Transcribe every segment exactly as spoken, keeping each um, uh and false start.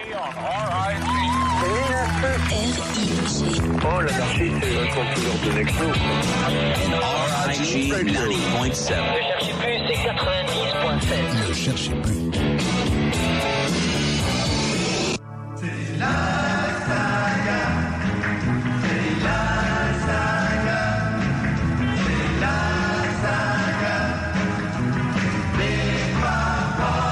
Oh, l'anarchie, c'est un contour de Nexo. R I G quatre-vingt-dix point sept. Ne cherchez plus, c'est quatre-vingt-dix point sept. Ne cherchez plus. C'est la saga. C'est la saga. C'est la saga. Des papas.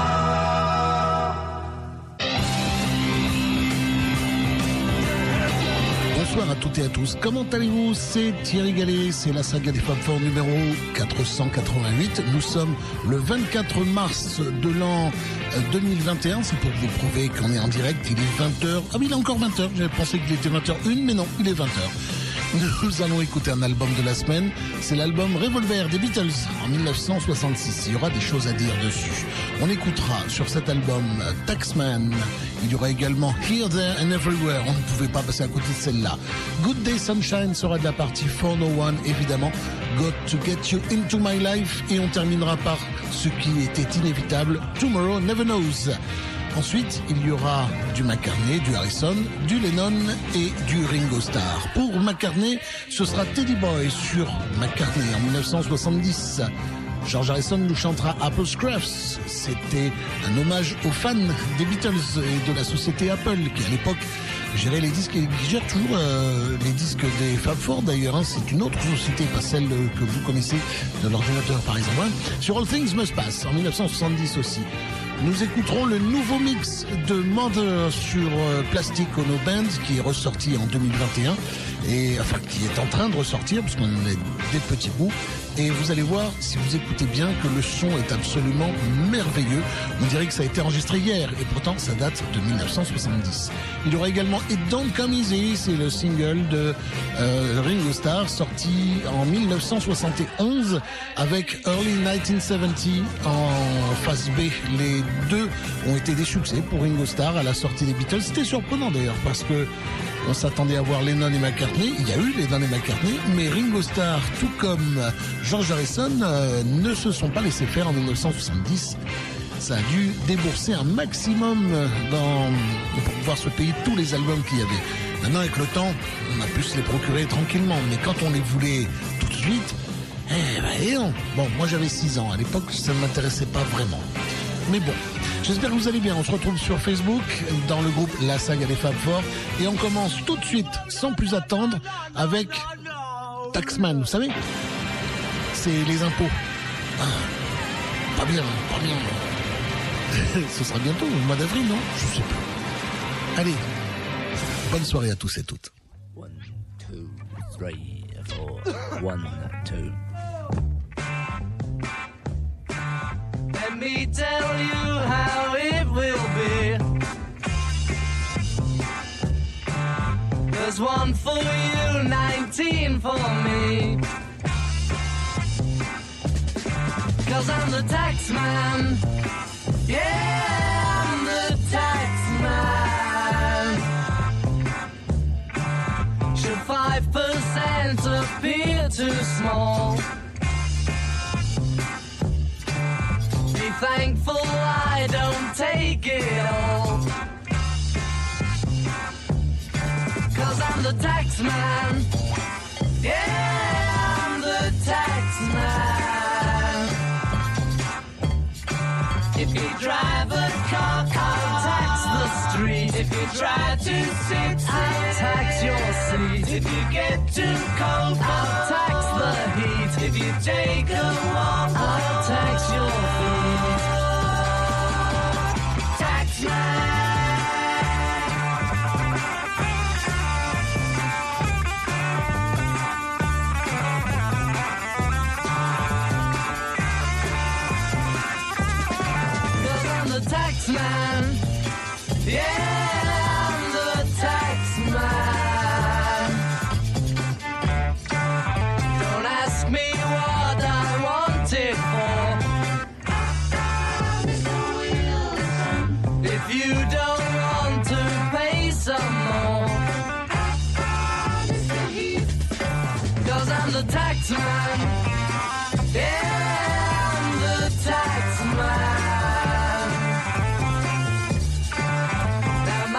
Bonsoir à toutes et à tous. Comment allez-vous? C'est Thierry Gallet, c'est la saga des Fab Four numéro quatre cent quatre-vingt-huit. Nous sommes le vingt-quatre mars de l'an deux mille vingt et un. C'est pour vous prouver qu'on est en direct. Il est vingt heures. Ah oui, il est encore vingt heures. J'avais pensé qu'il était vingt heures une, mais non, il est vingt heures. Nous allons écouter un album de la semaine. C'est l'album Revolver des Beatles en mille neuf cent soixante-six. Il y aura des choses à dire dessus. On écoutera sur cet album Taxman. Il y aura également Here, There and Everywhere. On ne pouvait pas passer à côté de celle-là. Good Day Sunshine sera de la partie four oh one, évidemment. Got to Get You Into My Life. Et on terminera par ce qui était inévitable, Tomorrow Never Knows. Ensuite, il y aura du McCartney, du Harrison, du Lennon et du Ringo Starr. Pour McCartney, ce sera Teddy Boy sur McCartney en mille neuf cent soixante-dix. George Harrison nous chantera Apple Scruffs. C'était un hommage aux fans des Beatles et de la société Apple qui, à l'époque, gérait les disques et qui gère toujours euh, les disques des Fab Four d'ailleurs. Hein. C'est une autre société, pas celle que vous connaissez de l'ordinateur par exemple. Hein. Sur All Things Must Pass en mille neuf cent soixante-dix aussi. Nous écouterons le nouveau mix de Mother sur euh, Plastic Ono Band qui est ressorti en deux mille vingt et un et enfin qui est en train de ressortir parce qu'on en a des petits bouts. Et vous allez voir, si vous écoutez bien, que le son est absolument merveilleux. On dirait que ça a été enregistré hier, et pourtant ça date de mille neuf cent soixante-dix. Il y aura également It Don't Come Easy, c'est le single de euh, Ringo Starr, sorti en mille neuf cent soixante et onze, avec Early dix-neuf cent soixante-dix en face B. Les deux ont été des succès pour Ringo Starr à la sortie des Beatles. C'était surprenant d'ailleurs, parce que on s'attendait à voir Lennon et McCartney. Il y a eu Lennon et McCartney, mais Ringo Starr, tout comme George Harrison, euh, ne se sont pas laissés faire en mille neuf cent soixante-dix. Ça a dû débourser un maximum dans, pour pouvoir se payer tous les albums qu'il y avait. Maintenant, avec le temps, on a pu se les procurer tranquillement. Mais quand on les voulait tout de suite, eh ben, et non. Bon, moi j'avais six ans. À l'époque, ça ne m'intéressait pas vraiment. Mais bon, j'espère que vous allez bien. On se retrouve sur Facebook, dans le groupe La Saga des Fab Four. Et on commence tout de suite, sans plus attendre, avec Taxman. Vous savez, c'est les impôts. Ah, pas bien, pas bien. Ce sera bientôt, au mois d'avril, non? Je sais plus. Allez, bonne soirée à tous et toutes. One, two, three, four. One, two. Let me tell you how it will be. There's one for you, nineteen for me. 'Cause I'm the tax man. Yeah, I'm the tax man. Should five percent appear too small? Be thankful I don't take it all. 'Cause I'm the tax man. Yeah, I'm the tax man. If you drive a car, I'll tax the street. If you try to sit, I'll tax your seat. If you get too cold, I'll tax the heat. If you take a walk, I'll tax your feet. Tax man. Tax man, yeah, I'm the tax man. Don't ask me what I want it for. If you don't want to pay some more, 'cause I'm the tax man, yeah, I'm the tax man.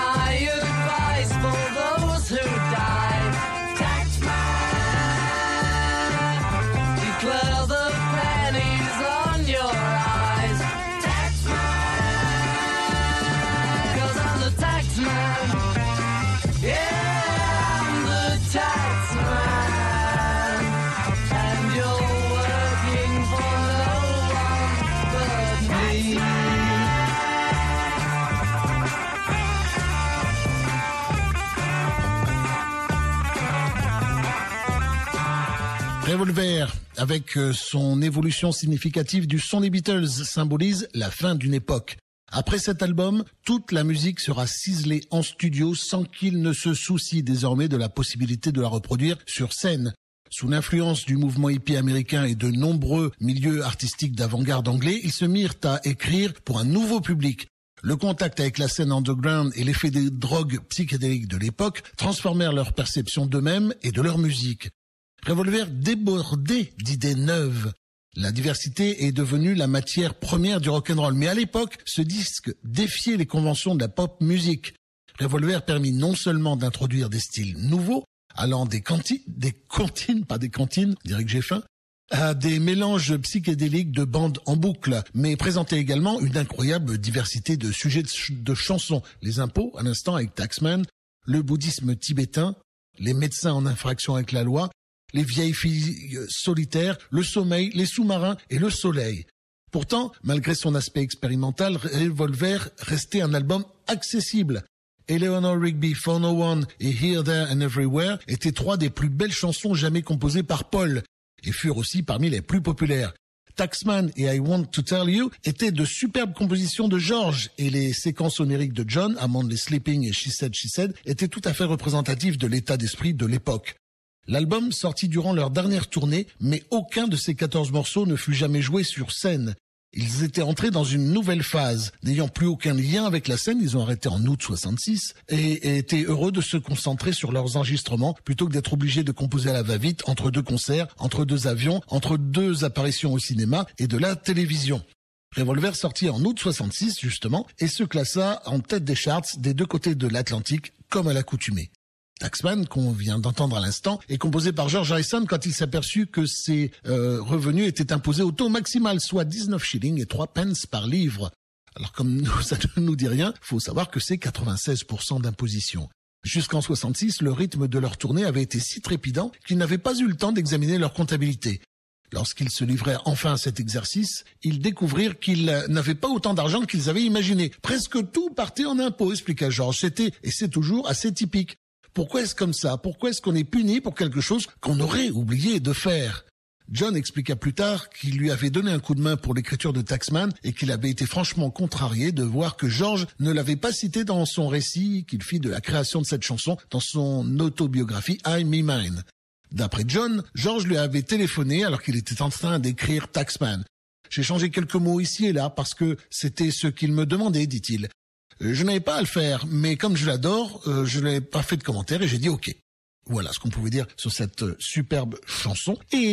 Revolver, avec son évolution significative du son des Beatles, symbolise la fin d'une époque. Après cet album, toute la musique sera ciselée en studio sans qu'il ne se soucie désormais de la possibilité de la reproduire sur scène. Sous l'influence du mouvement hippie américain et de nombreux milieux artistiques d'avant-garde anglais, ils se mirent à écrire pour un nouveau public. Le contact avec la scène underground et l'effet des drogues psychédéliques de l'époque transformèrent leur perception d'eux-mêmes et de leur musique. Revolver débordait d'idées neuves. La diversité est devenue la matière première du rock'n'roll. Mais à l'époque, ce disque défiait les conventions de la pop musique. Revolver permit non seulement d'introduire des styles nouveaux, allant des cantines, des cantines, pas des cantines, dirait que j'ai faim, à des mélanges psychédéliques de bandes en boucle, mais présentait également une incroyable diversité de sujets de, ch- de chansons. Les impôts, à l'instant avec Taxman, le bouddhisme tibétain, les médecins en infraction avec la loi, les vieilles filles solitaires, le sommeil, les sous-marins et le soleil. Pourtant, malgré son aspect expérimental, Revolver restait un album accessible. Eleanor Rigby, four oh one et Here, There and Everywhere étaient trois des plus belles chansons jamais composées par Paul et furent aussi parmi les plus populaires. Taxman et I Want to Tell You étaient de superbes compositions de George et les séquences oniriques de John, Among les Sleeping et She Said, She Said, étaient tout à fait représentatives de l'état d'esprit de l'époque. L'album sortit durant leur dernière tournée, mais aucun de ces quatorze morceaux ne fut jamais joué sur scène. Ils étaient entrés dans une nouvelle phase. N'ayant plus aucun lien avec la scène, ils ont arrêté en août soixante-six et, et étaient heureux de se concentrer sur leurs enregistrements plutôt que d'être obligés de composer à la va-vite entre deux concerts, entre deux avions, entre deux apparitions au cinéma et de la télévision. Revolver sortit en août soixante-six justement et se classa en tête des charts des deux côtés de l'Atlantique comme à l'accoutumée. Taxman, qu'on vient d'entendre à l'instant, est composé par George Harrison quand il s'aperçut que ses euh, revenus étaient imposés au taux maximal, soit dix-neuf shillings et trois pence par livre. Alors comme nous, ça ne nous dit rien, faut savoir que c'est quatre-vingt-seize pour cent d'imposition. Jusqu'en soixante-six, le rythme de leur tournée avait été si trépidant qu'ils n'avaient pas eu le temps d'examiner leur comptabilité. Lorsqu'ils se livraient enfin à cet exercice, ils découvrirent qu'ils n'avaient pas autant d'argent qu'ils avaient imaginé. Presque tout partait en impôts, expliqua George. C'était, et c'est toujours assez typique. Pourquoi est-ce comme ça? Pourquoi est-ce qu'on est puni pour quelque chose qu'on aurait oublié de faire? John expliqua plus tard qu'il lui avait donné un coup de main pour l'écriture de Taxman et qu'il avait été franchement contrarié de voir que George ne l'avait pas cité dans son récit qu'il fit de la création de cette chanson dans son autobiographie I Me Mine. D'après John, George lui avait téléphoné alors qu'il était en train d'écrire Taxman. J'ai changé quelques mots ici et là parce que c'était ce qu'il me demandait, dit-il. Je n'avais pas à le faire, mais comme je l'adore, euh, je n'ai pas fait de commentaire et j'ai dit OK. Voilà ce qu'on pouvait dire sur cette superbe chanson.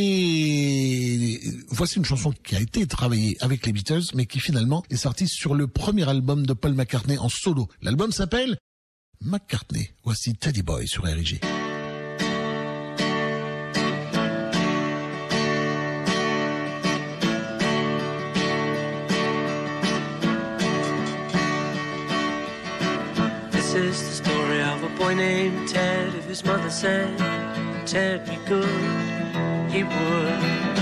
Et voici une chanson qui a été travaillée avec les Beatles, mais qui finalement est sortie sur le premier album de Paul McCartney en solo. L'album s'appelle McCartney. Voici Teddy Boy sur R I J. This is the story of a boy named Ted. If his mother said Ted be good, he would.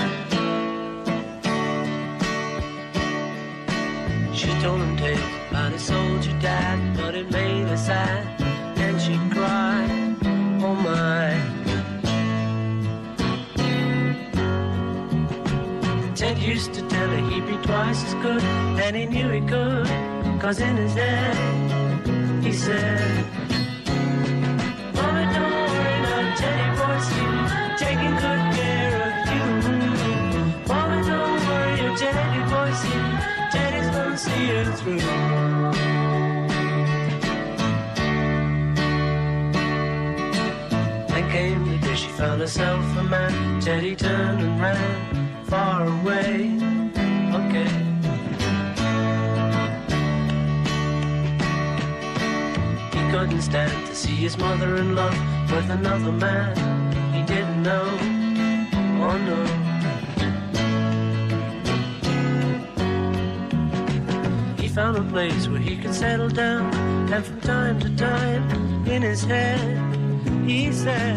She told him tales about his soldier dad, but it made her sad, and she cried, oh my. Ted used to tell her he'd be twice as good, and he knew he could, 'cause in his head he said, Mommy, don't worry, now Teddy boy's here, taking good care of you. Mommy, don't worry, your Teddy boy's here, Teddy's gonna see you through. Then came the day she found herself a man. Teddy turned and ran far away. Okay. Couldn't stand to see his mother in love with another man he didn't know. Oh no. He found a place where he could settle down, and from time to time in his head he said,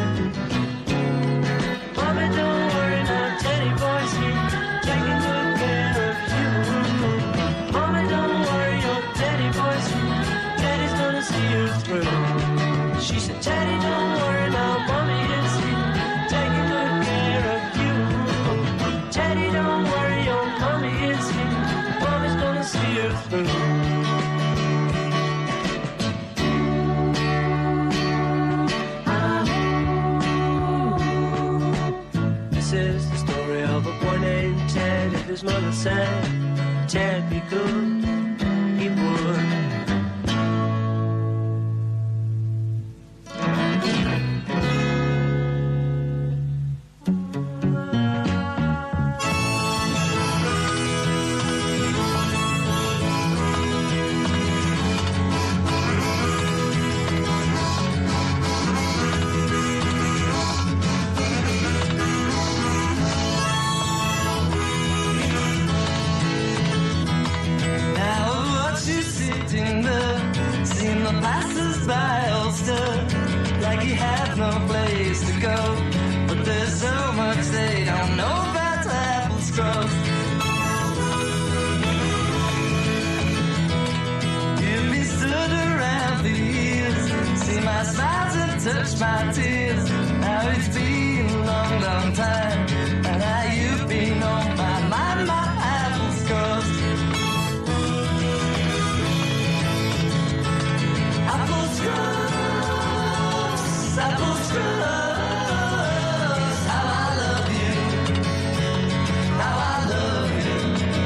Mommy, don't worry now, Teddy boy's here, taking good care of you. Mommy, don't worry, your Teddy boy's here, Teddy's gonna see you through. She said, Teddy, don't worry now, Mommy is here, taking good care of you. said Ted be good, he would. Touch my tears. Now it's been a long, long time, and now you've been on my mind. My apples crushed. Apples crushed. Apples crushed. How I love you. How I love you.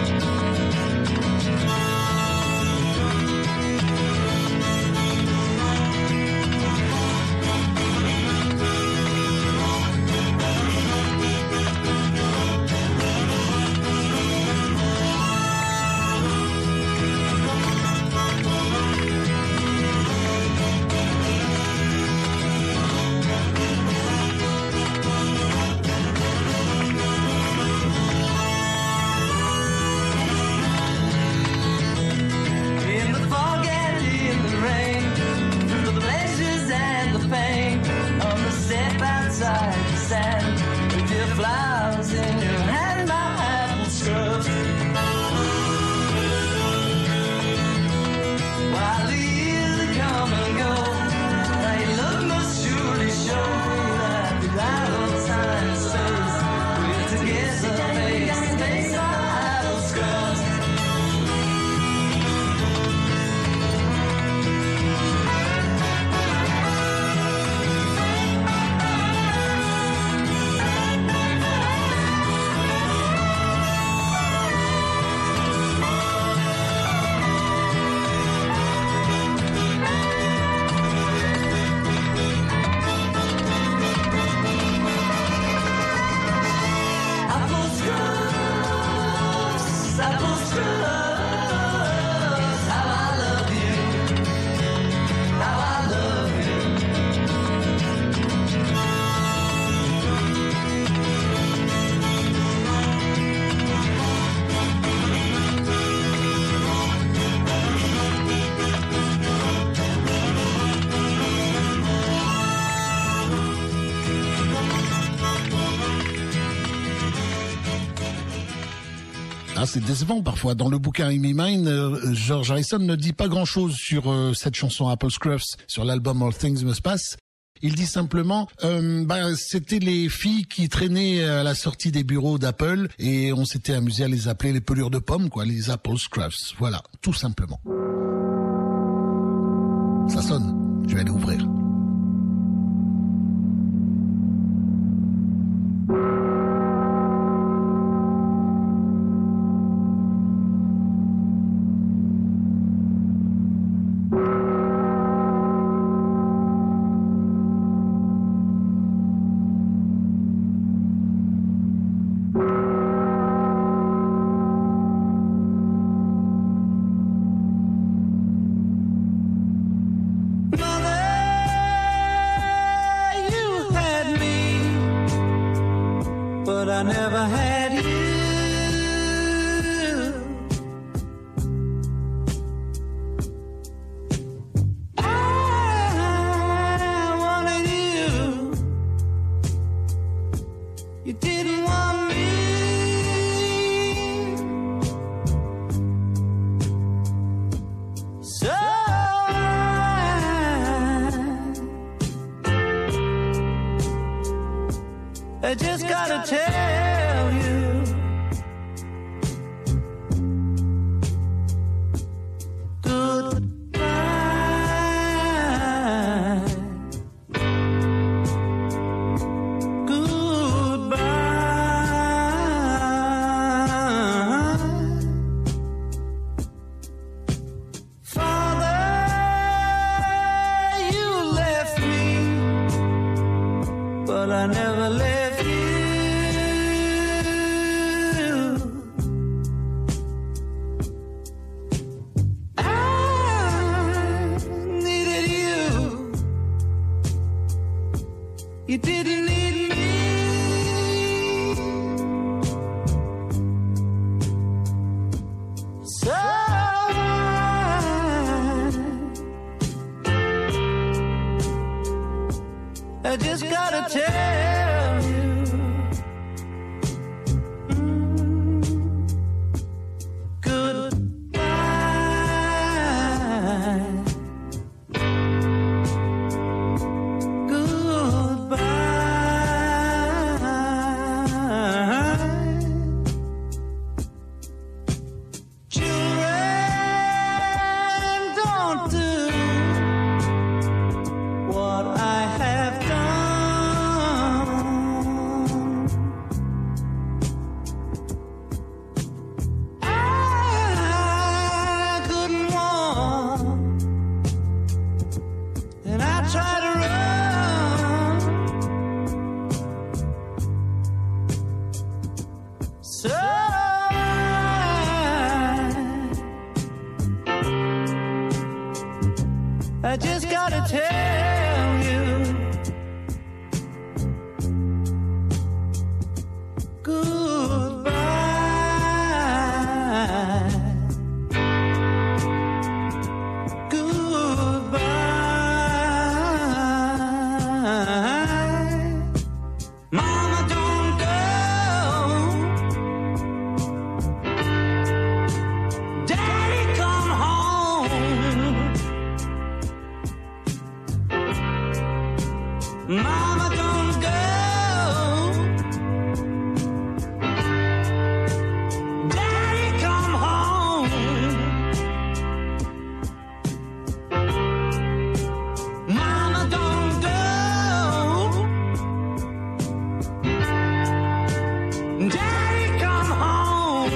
Ah, c'est décevant parfois. Dans le bouquin In Me Mine, euh, George Harrison ne dit pas grand-chose sur euh, cette chanson Apple Scruffs, sur l'album All Things Must Pass. Il dit simplement, euh, bah, c'était les filles qui traînaient à la sortie des bureaux d'Apple et on s'était amusé à les appeler les pelures de pommes, quoi, les Apple Scruffs. Voilà, tout simplement. Ça sonne. Je vais aller ouvrir. I just gotta tell you, goodbye. Goodbye. You didn't need me. So I just gotta tell you, mm, goodbye. Goodbye. Children, don't do what I have done. I couldn't walk, and I tried to run. So I just gotta tell you, goodbye. Goodbye. Mama, don't go. Daddy, come home. Mama, don't go. Daddy, come home. Mama, don't go. Daddy, come home.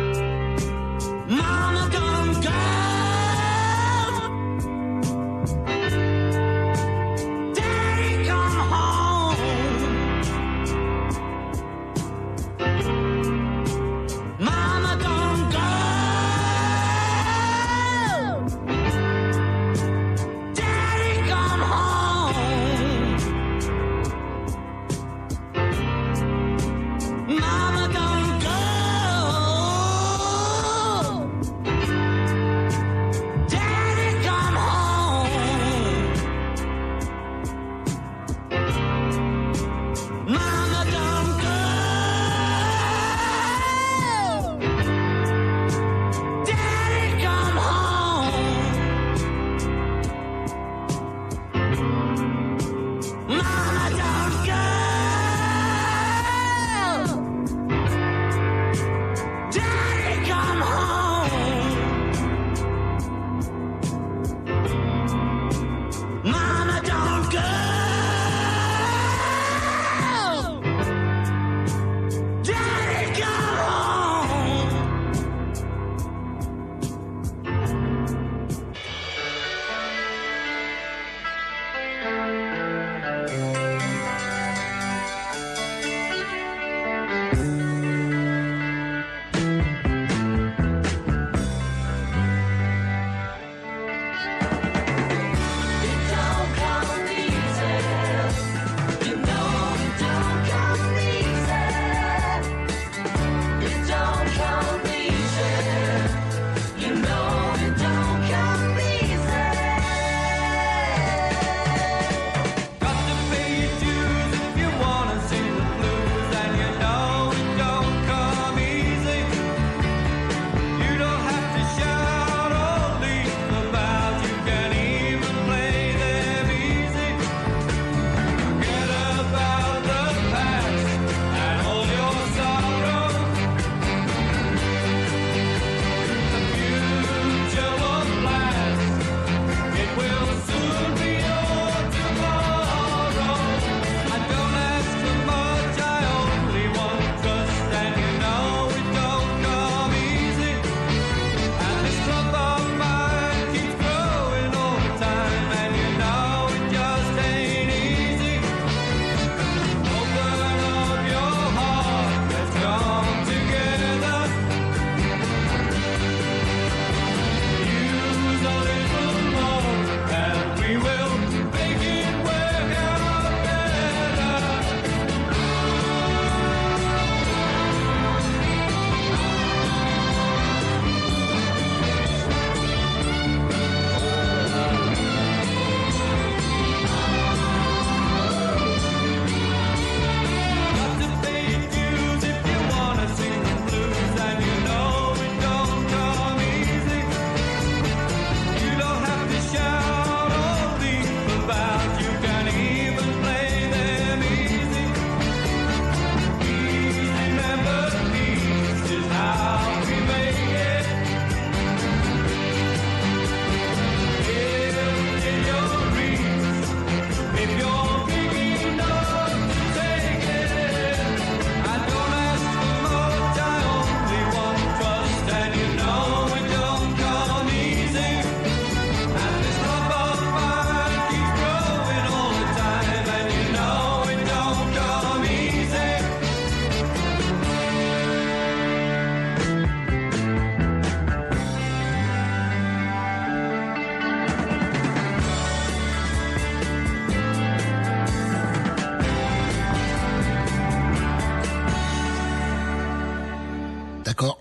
Mama, don't go.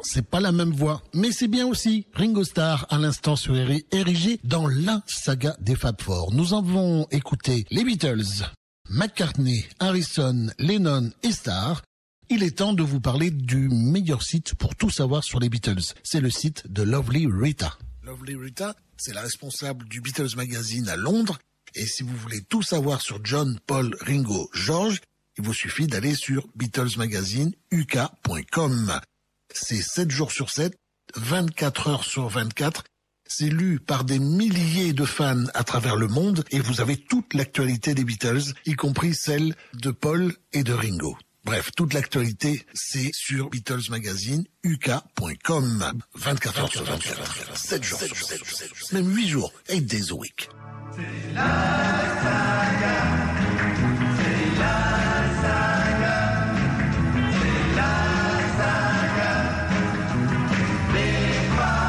c'est pas la même voix, mais c'est bien aussi. Ringo Starr, à l'instant sur R J, dans la saga des Fab Four. Nous avons écouté les Beatles, McCartney, Harrison, Lennon et Starr. Il est temps de vous parler du meilleur site pour tout savoir sur les Beatles. C'est le site de Lovely Rita. Lovely Rita, c'est la responsable du Beatles Magazine à Londres. Et si vous voulez tout savoir sur John, Paul, Ringo, George, il vous suffit d'aller sur Beatles Magazine U K point com. C'est sept jours sur sept, vingt-quatre heures sur vingt-quatre. C'est lu par des milliers de fans à travers le monde et vous avez toute l'actualité des Beatles, y compris celle de Paul et de Ringo. Bref, toute l'actualité, c'est sur Beatles Magazine U K point com. vingt-quatre heures sur vingt-quatre, sept jours sur sept, même huit jours, eight days a week. C'est la saga, c'est la saga, c'est la saga, les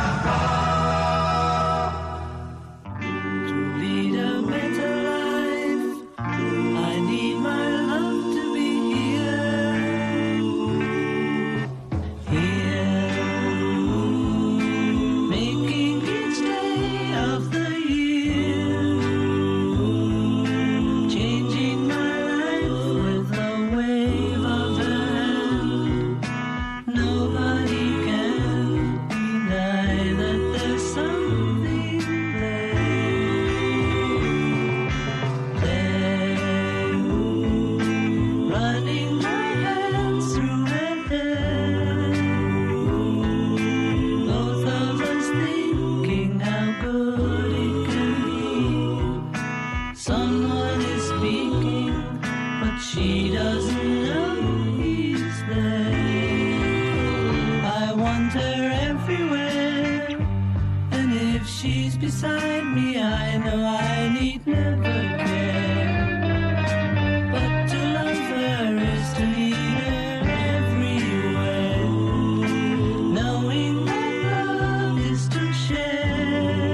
papas. To lead a better life, I need my love to be here, here, making each day of the year, changing my life with a wave of the hand. Nobody can deny that there's something there, there, running my hands through her hair. Both of us thinking how good it can be. Someone is speaking, but she doesn't know he's there. I want her everywhere, and if she's beside me, I know I need never care. But to love her is to need her everywhere, knowing that love is to share.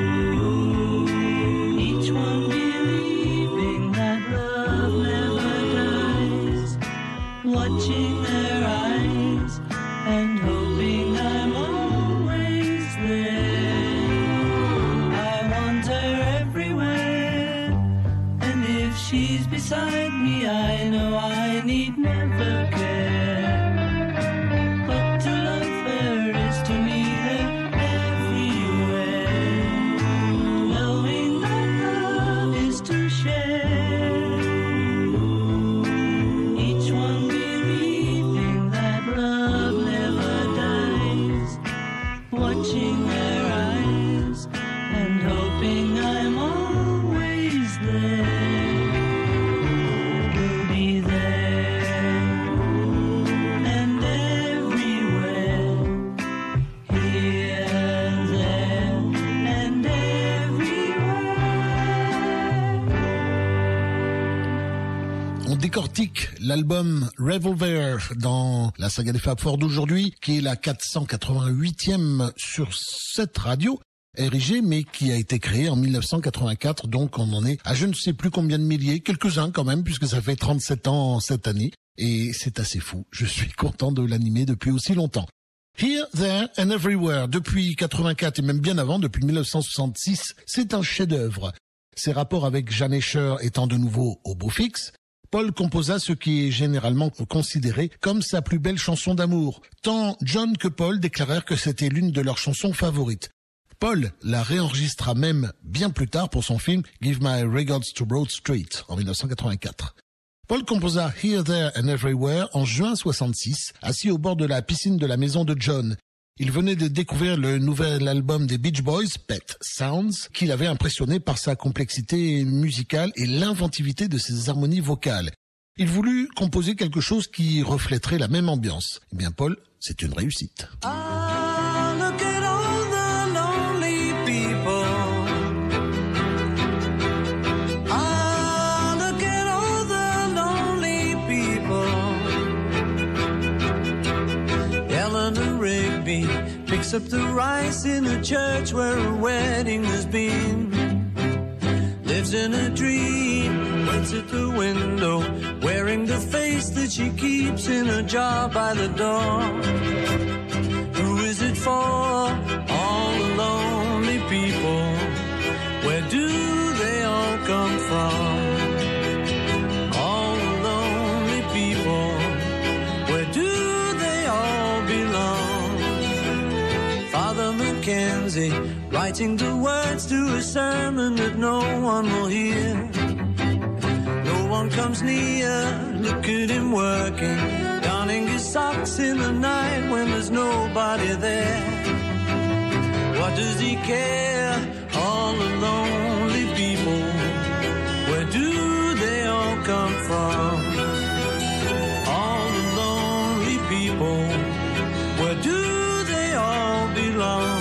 Each one believing that love never dies, watching their eyes and hoping I'm always there. I want her everywhere, and if she's beside me, I know I need never care. But to love her is to need her everywhere, knowing that love is to share. Each one believing that love never dies, watching their eyes and hoping I'm always there. We'll be there and everywhere, here, there and everywhere. On décortique l'album Revolver dans la saga des Fab Four d'aujourd'hui, qui est la quatre cent quatre-vingt-huitième sur cette radio R J, mais qui a été créée en mille neuf cent quatre-vingt-quatre, donc on en est à je ne sais plus combien de milliers, quelques-uns quand même, puisque ça fait trente-sept ans cette année, et c'est assez fou. Je suis content de l'animer depuis aussi longtemps. Here, There and Everywhere, depuis quatre-vingt-quatre et même bien avant, depuis mille neuf cent soixante-six, c'est un chef-d'œuvre. Ses rapports avec Jan Asher étant de nouveau au beau fixe, Paul composa ce qui est généralement considéré comme sa plus belle chanson d'amour. Tant John que Paul déclarèrent que c'était l'une de leurs chansons favorites. Paul la réenregistra même bien plus tard pour son film Give My Regards to Broad Street en mille neuf cent quatre-vingt-quatre. Paul composa Here, There and Everywhere en juin soixante-six, assis au bord de la piscine de la maison de John. Il venait de découvrir le nouvel album des Beach Boys, Pet Sounds, qui l'avait impressionné par sa complexité musicale et l'inventivité de ses harmonies vocales. Il voulut composer quelque chose qui reflèterait la même ambiance. Eh bien, Paul, c'est une réussite. Ah, look at all the lonely people. Ah, look at all the lonely people. Eleanor Rigby picks up the rice in a church where a wedding has been. Lives in a dream, waits at the window, wearing the face that she keeps in a jar by the door. for all the lonely people. Where do they all come from? All the lonely people. Where do they all belong? Father Mackenzie, writing the words to a sermon that no one will hear. No one comes near, look at him working, darning his socks in the night when there's nobody there. What does he care? All the lonely people, where do they all come from? All the lonely people, where do they all belong?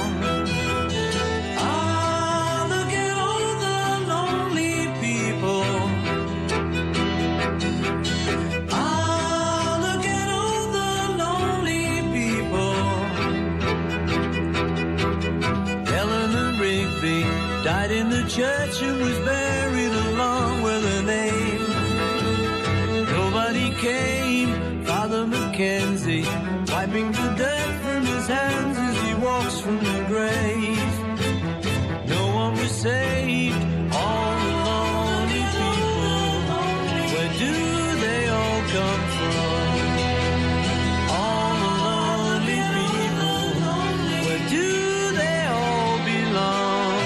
Ah, look at all the lonely people. Ah, look at all the lonely people. Eleanor Rigby died in the church and was buried along with her name. Nobody came. Father Mackenzie, wiping the dirt from his hands as he walks from the grave. No one was saved. All the lonely people, where do they all come from? All the lonely people, where do they all belong?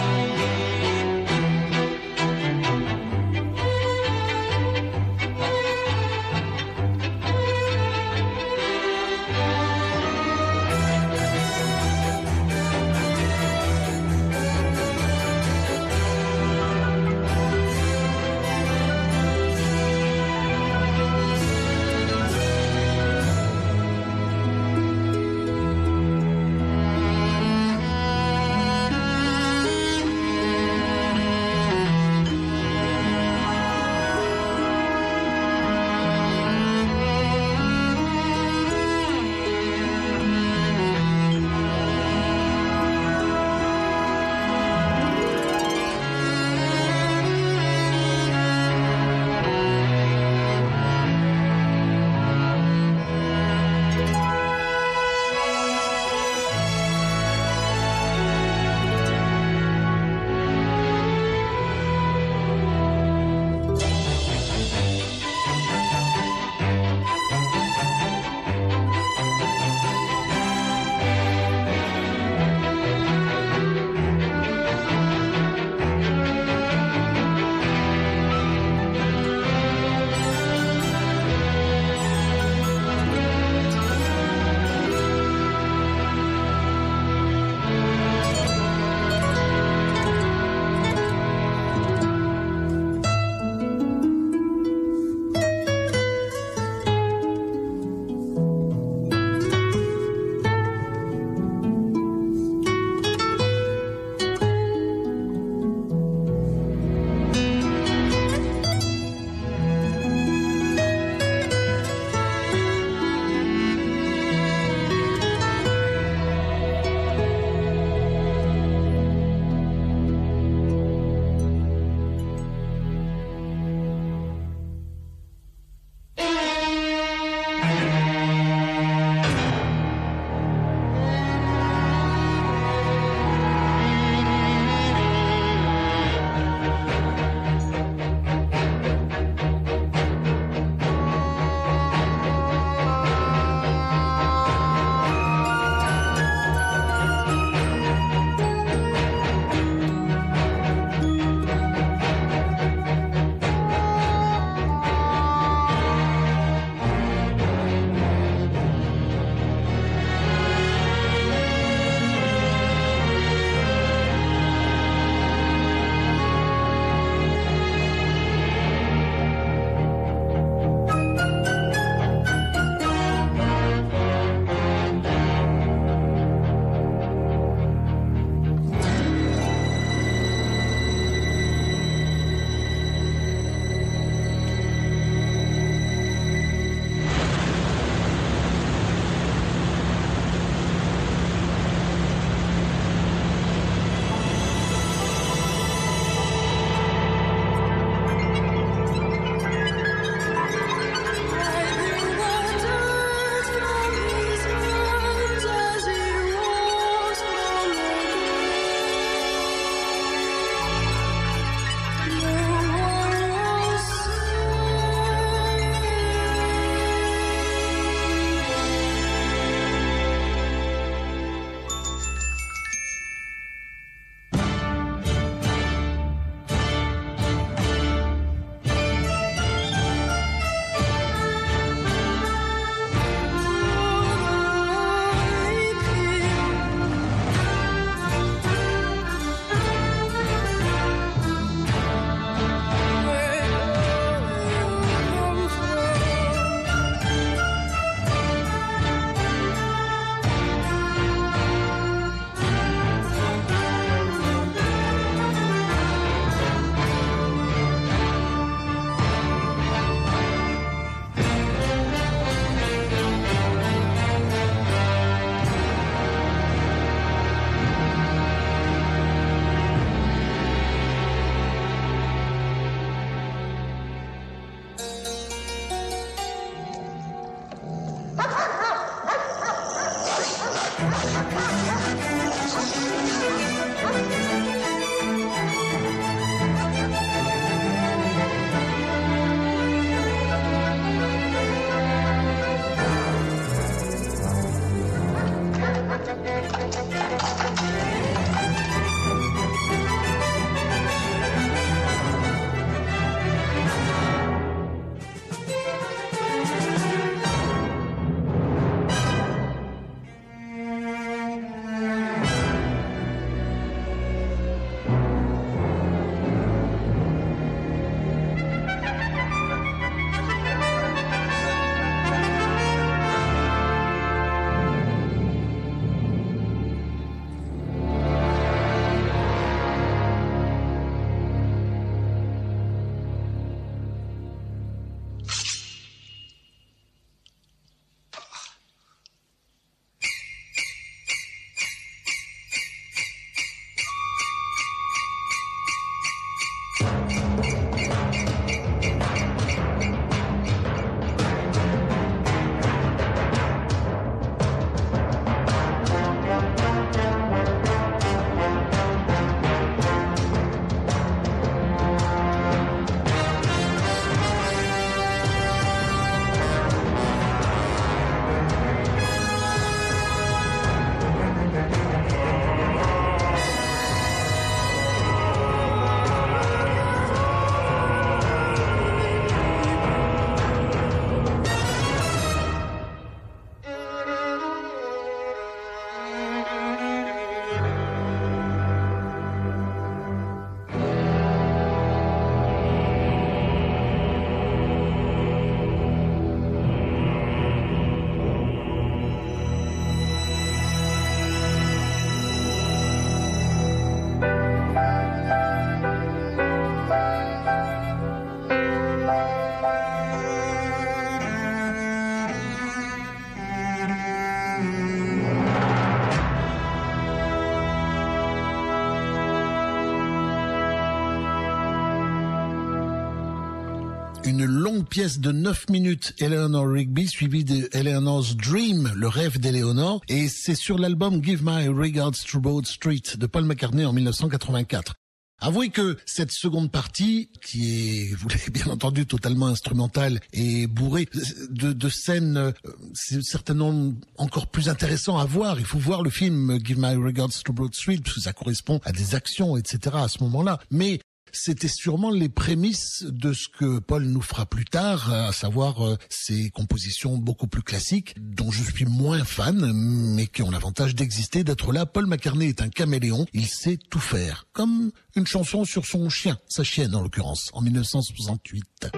Une longue pièce de neuf minutes, Eleanor Rigby, suivie de Eleanor's Dream, le rêve d'Eleanor, et c'est sur l'album Give My Regards to Broad Street de Paul McCartney en dix-neuf cent quatre-vingt-quatre. Avouez que cette seconde partie, qui est, vous l'avez bien entendu, totalement instrumentale et bourrée de, de scènes, euh, c'est certainement encore plus intéressant à voir. Il faut voir le film Give My Regards to Broad Street, parce que ça correspond à des actions, et cetera à ce moment-là. Mais c'était sûrement les prémices de ce que Paul nous fera plus tard, à savoir euh, ses compositions beaucoup plus classiques, dont je suis moins fan, mais qui ont l'avantage d'exister, d'être là. Paul McCartney est un caméléon, il sait tout faire. Comme une chanson sur son chien, sa chienne en l'occurrence, en dix-neuf cent soixante-huit.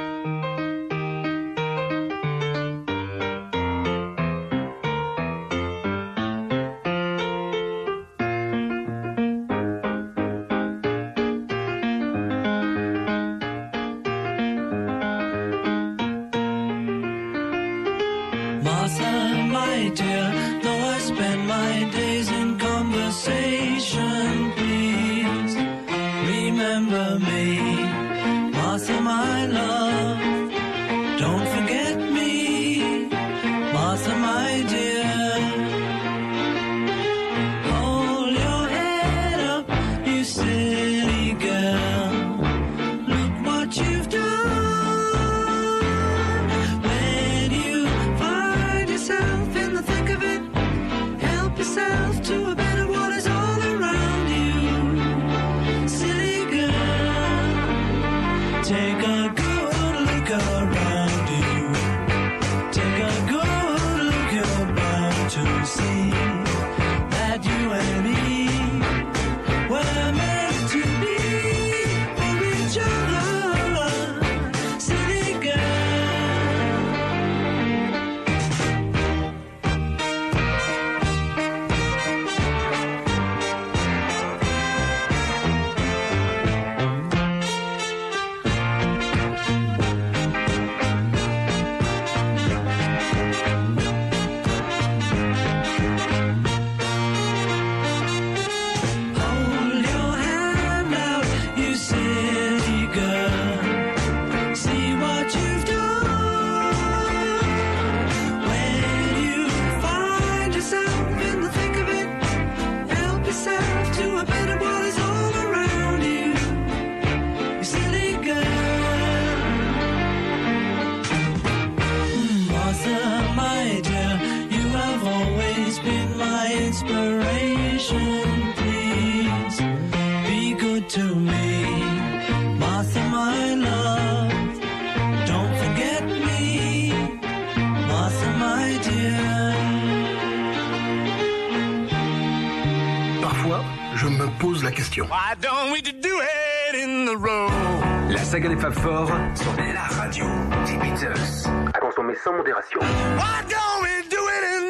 Why don't we do it in the road? La saga des Fab Four sur la radio des Beatles. À consommer sans modération. Why don't we do it in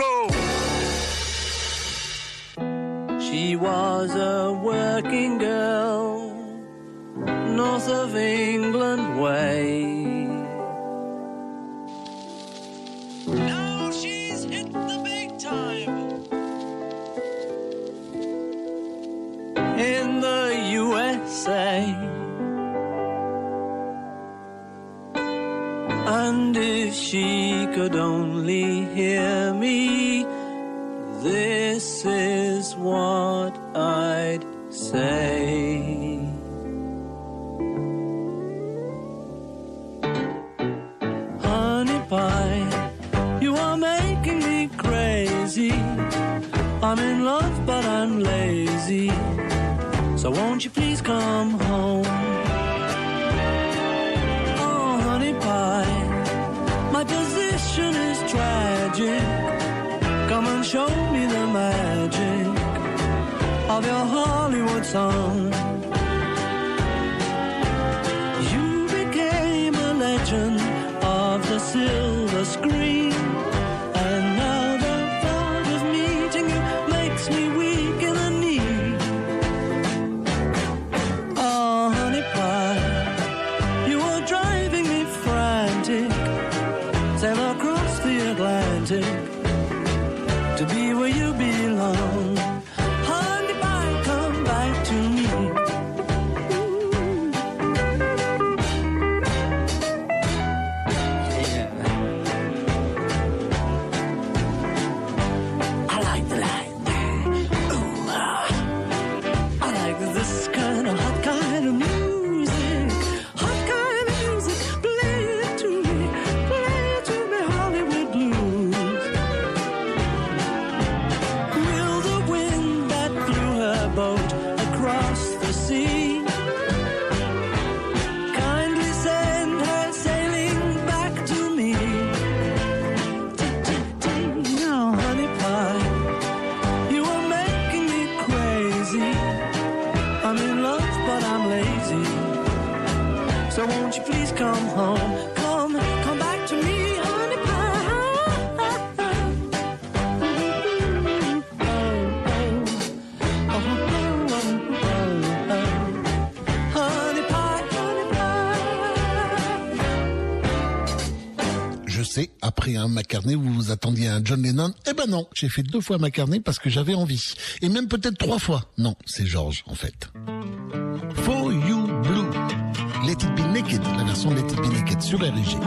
the road? She was a working girl, north of England way. Now she's hit the big time in the U S A. And if she could only hear me, this is what I'd say. Honey pie, you are making me crazy. I'm in love but I'm lazy, so won't you please come home? Oh, honey pie, my position is tragic. Come and show me the magic of your Hollywood song. You became a legend of the silver screen, and now the thought of meeting you makes me weak in the knee. Oh, honey pie, you are driving me frantic. Sail across the Atlantic to be where you belong. Honey pie, come back to me. across the sea. Kindly send her sailing back to me. Now, honey pie, you are making me crazy. I'm in love, but I'm lazy. So won't you please come home? Come, come back to me, honey pie. Je sais, après un McCartney, vous vous attendiez à un John Lennon. Eh ben non, j'ai fait deux fois McCartney parce que j'avais envie. Et même peut-être trois fois. Non, c'est George, en fait. For You Blue. Let It Be Naked, la version de Let It Be Naked sur R G.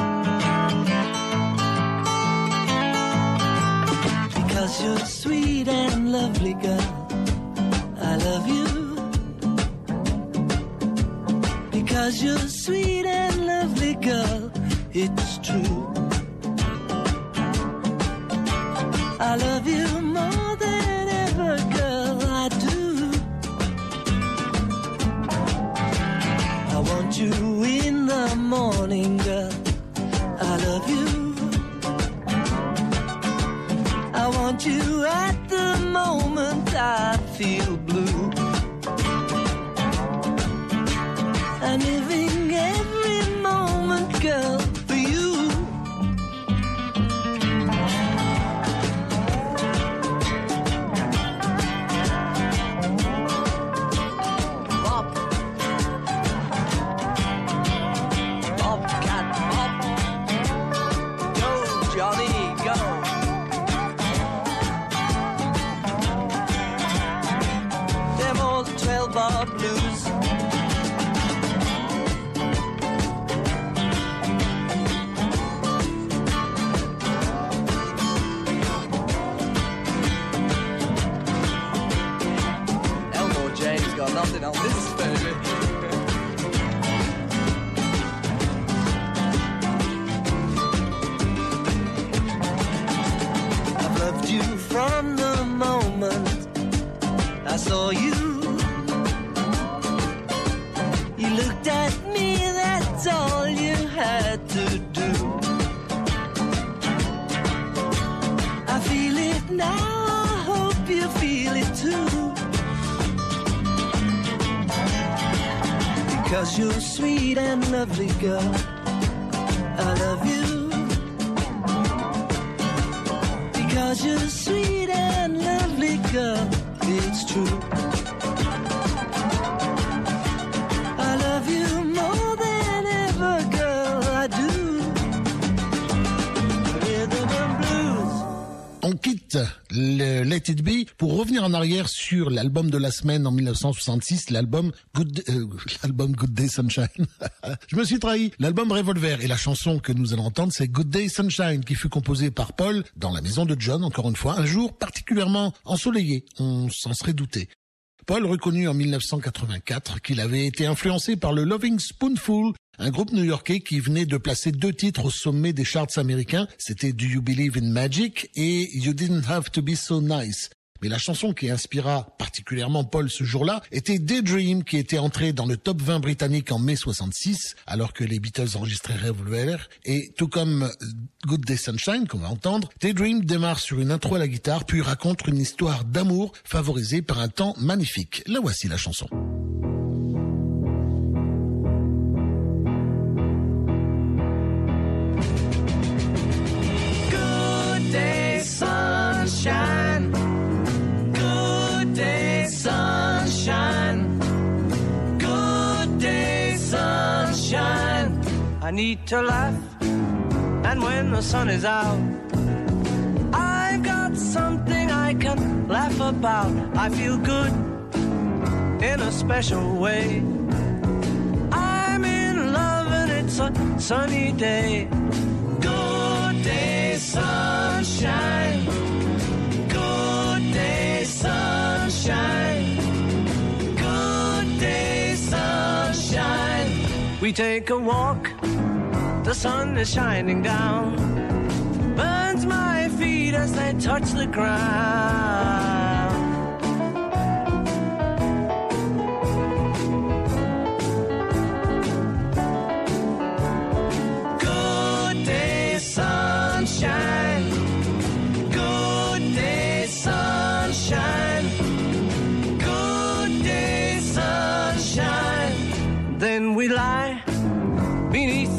Because you're sweet and lovely girl, I love you. Because you're sweet and lovely girl, it's true. I love you more than ever, girl, I do. I want you in the morning, girl, I love you. I want you at the moment I feel blue. I'm living every moment, girl, for you. Bop. Bobcat, bop. Go, Johnny, go. Them old twelve-bar blues. Elmo James got nothing on this, baby. I've loved you from the moment I saw you. You looked at me, that's all you had to do. I feel it now, I hope you feel it too. Because you're sweet and lovely, girl, I love you. Because you're sweet and lovely, girl, it's true. I love you more than ever, girl, I do. Rhythm and blues. On quitte le Let It Be pour revenir en arrière sur l'album de la semaine en mille neuf cent soixante-six, l'album Good, euh, l'album Good Day Sunshine. Je me suis trahi. L'album Revolver, et la chanson que nous allons entendre, c'est Good Day Sunshine, qui fut composée par Paul dans la maison de John, encore une fois, un jour particulièrement ensoleillé. On s'en serait douté. Paul reconnut en mille neuf cent quatre-vingt-quatre qu'il avait été influencé par le Loving Spoonful, un groupe new-yorkais qui venait de placer deux titres au sommet des charts américains. C'était Do You Believe in Magic et You Didn't Have to Be So Nice. Mais la chanson qui inspira particulièrement Paul ce jour-là était Daydream, qui était entrée dans le top vingt britannique en mai soixante-six, alors que les Beatles enregistraient Revolver. Et tout comme Good Day Sunshine, qu'on va entendre, Daydream démarre sur une intro à la guitare, puis raconte une histoire d'amour favorisée par un temps magnifique. La voici la chanson. Good day, sunshine. Good day, sunshine. Good day, sunshine. I need to laugh, and when the sun is out, I've got something I can laugh about. I feel good in a special way. I'm in love and it's a sunny day. Good day, sunshine. Good day, sunshine. Good day, sunshine. We take a walk, the sun is shining down, burns my feet as they touch the ground.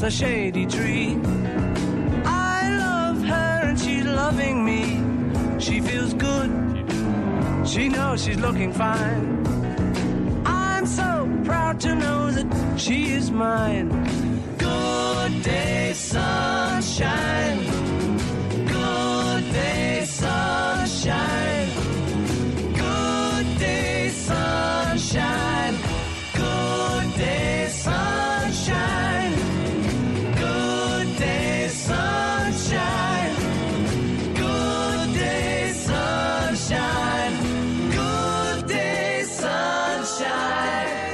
a shady tree. I love her and she's loving me. She feels good, she knows she's looking fine. I'm so proud to know that she is mine. Good day, sunshine. Good day, sunshine. Good day, sunshine. Good day, sunshine. Good day, sunshine. Good day, sunshine. Good day, sunshine.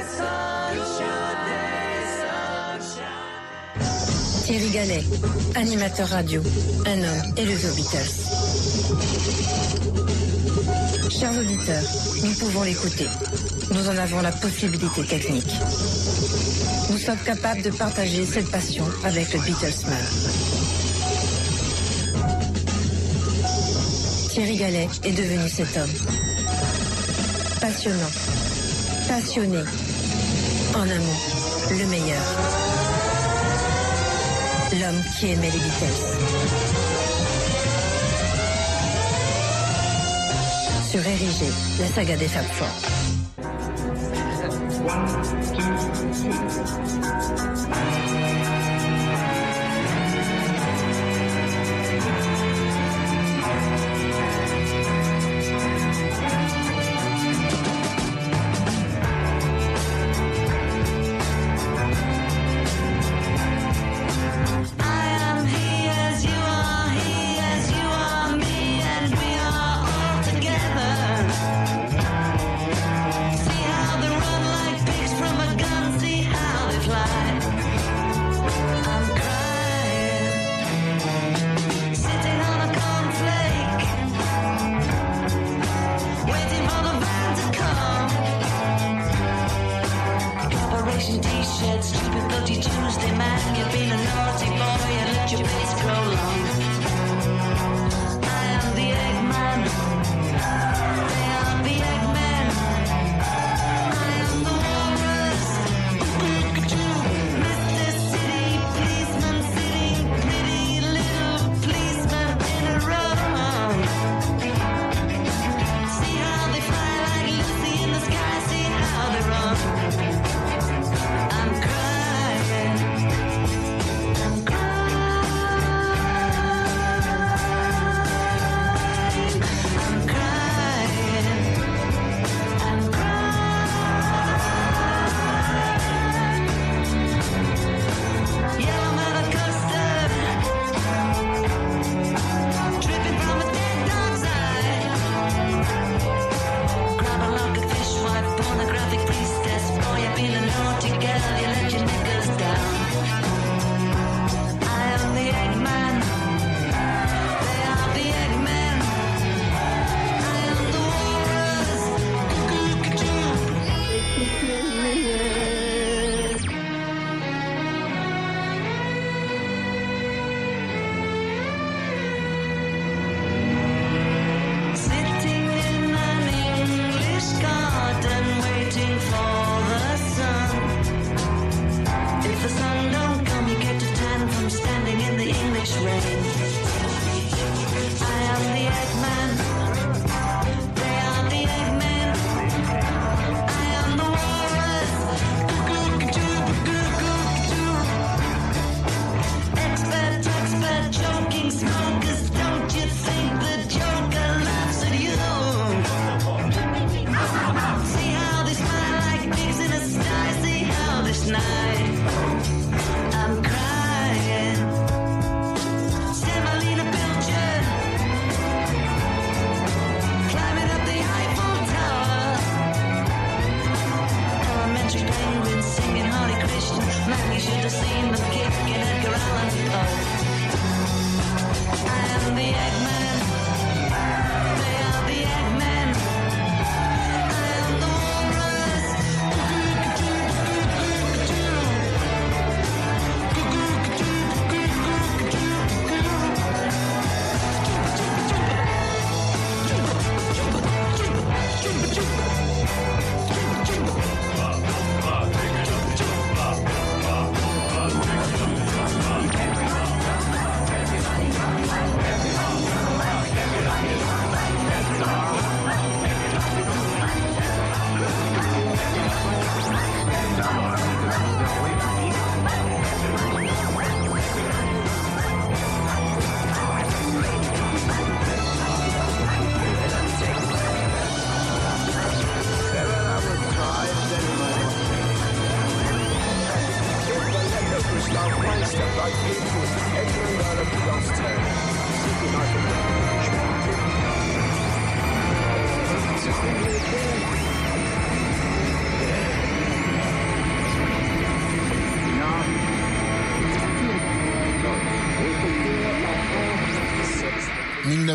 Thierry Gallet, animateur radio, un homme élevé aux Beatles. Chers auditeurs, nous pouvons l'écouter. Nous en avons la possibilité technique. Nous sommes capables de partager cette passion avec le Beatlesman. Thierry Gallet est devenu cet homme. Passionnant, passionné, en un mot, le meilleur. L'homme qui aimait les Beatles. Sur R I G, la saga des Fab Four.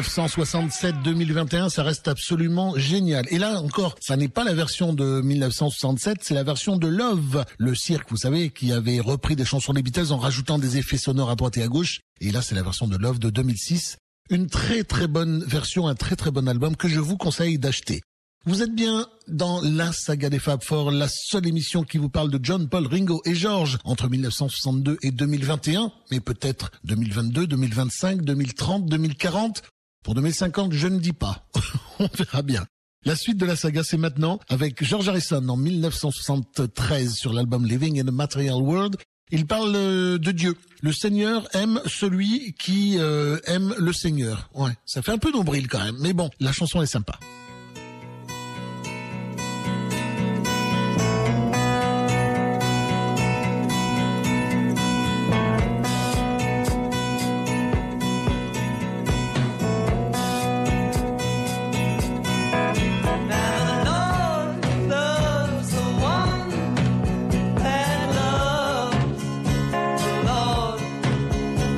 neuf cent soixante-sept deux mille vingt et un, ça reste absolument génial. Et là encore, ça n'est pas la version de mille neuf cent soixante-sept, c'est la version de Love, le cirque, vous savez, qui avait repris des chansons des Beatles en rajoutant des effets sonores à droite et à gauche. Et là, c'est la version de Love de deux mille six. Une très très bonne version, un très très bon album que je vous conseille d'acheter. Vous êtes bien dans la saga des Fab Four, la seule émission qui vous parle de John, Paul, Ringo et George entre mille neuf cent soixante-deux et deux mille vingt et un, mais peut-être deux mille vingt-deux, deux mille vingt-cinq, deux mille trente, deux mille quarante. Pour deux mille cinquante, je ne dis pas. On verra bien. La suite de la saga, c'est maintenant avec George Harrison en mille neuf cent soixante-treize sur l'album Living in a Material World. Il parle euh, de Dieu. Le Seigneur aime celui qui euh, aime le Seigneur. Ouais, ça fait un peu nombril quand même, mais bon, la chanson est sympa.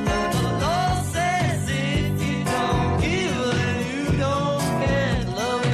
Love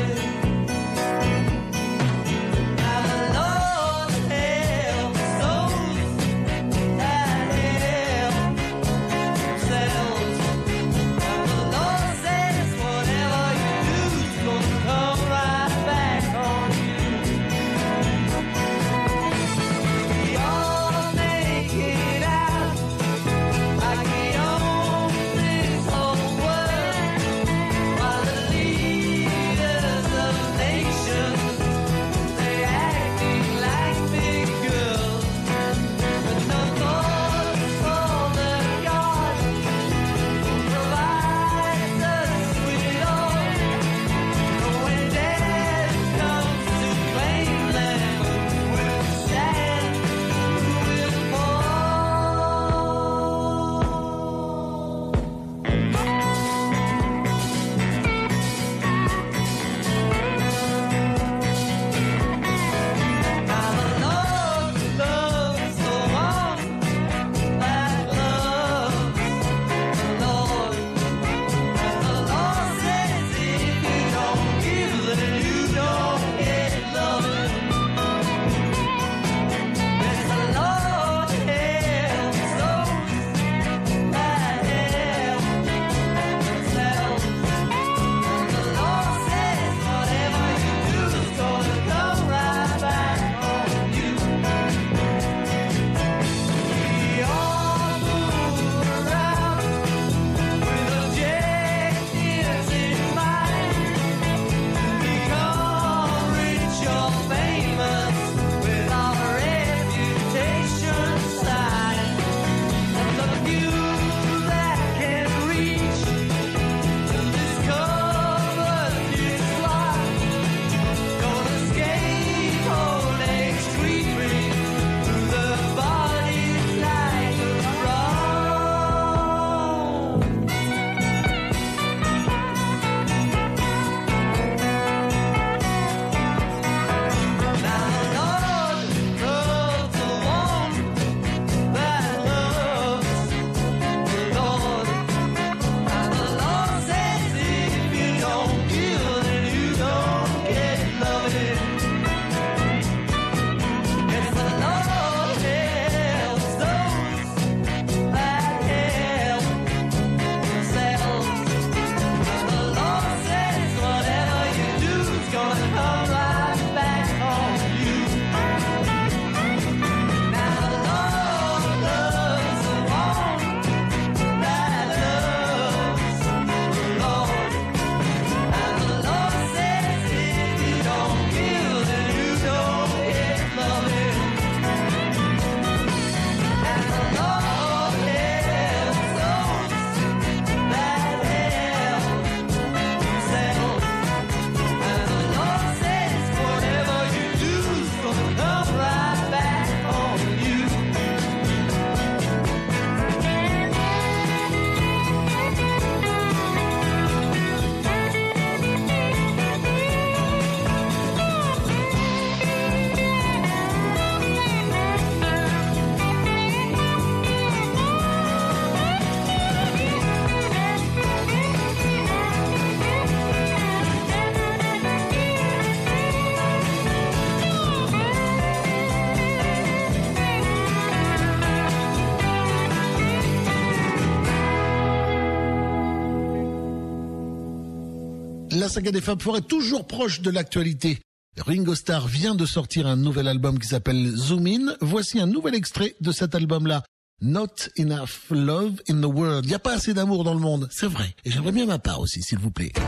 la saga des Fab Four est toujours proche de l'actualité. Ringo Starr vient de sortir un nouvel album qui s'appelle Zoom In. Voici un nouvel extrait de cet album-là. Not enough love in the world. Il n'y a pas assez d'amour dans le monde, c'est vrai. Et j'aimerais bien ma part aussi, s'il vous plaît.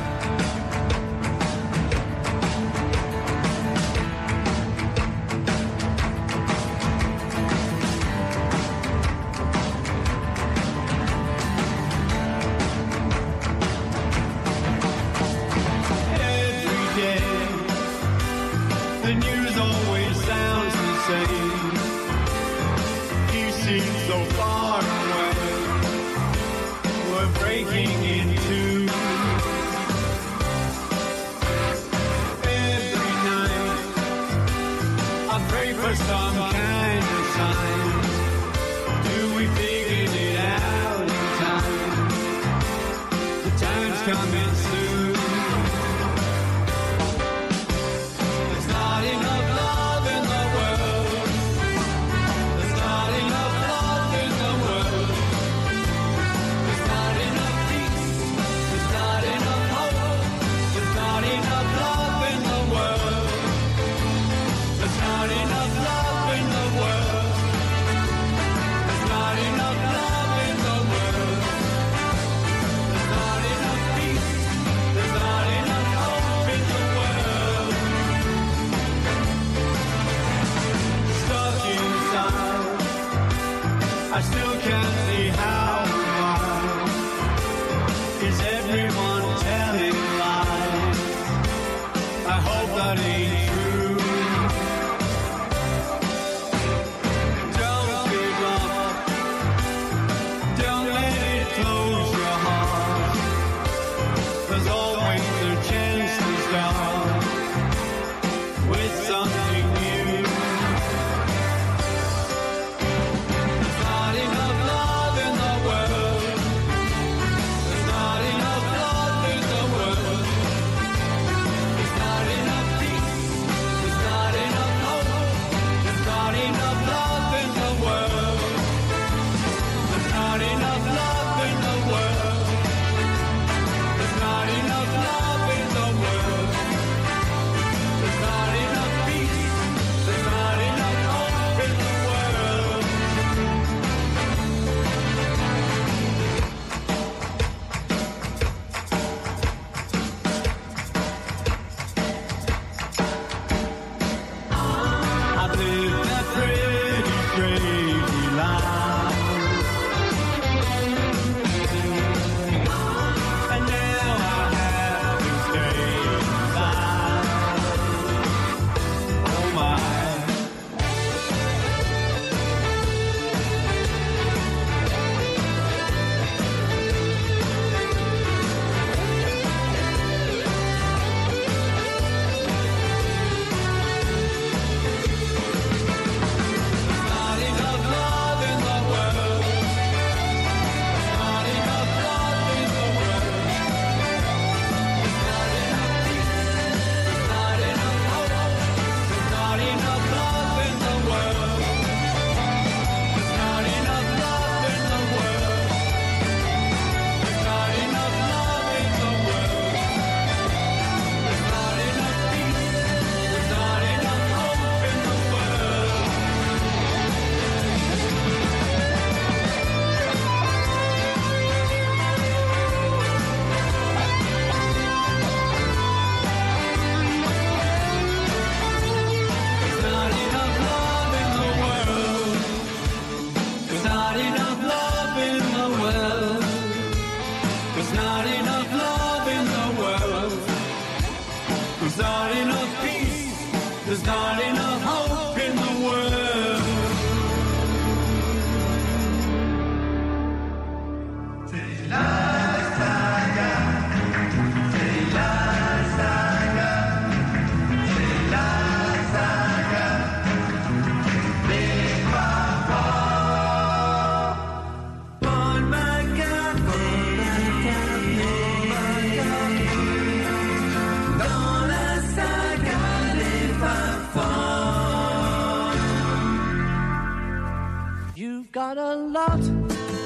Got a lot,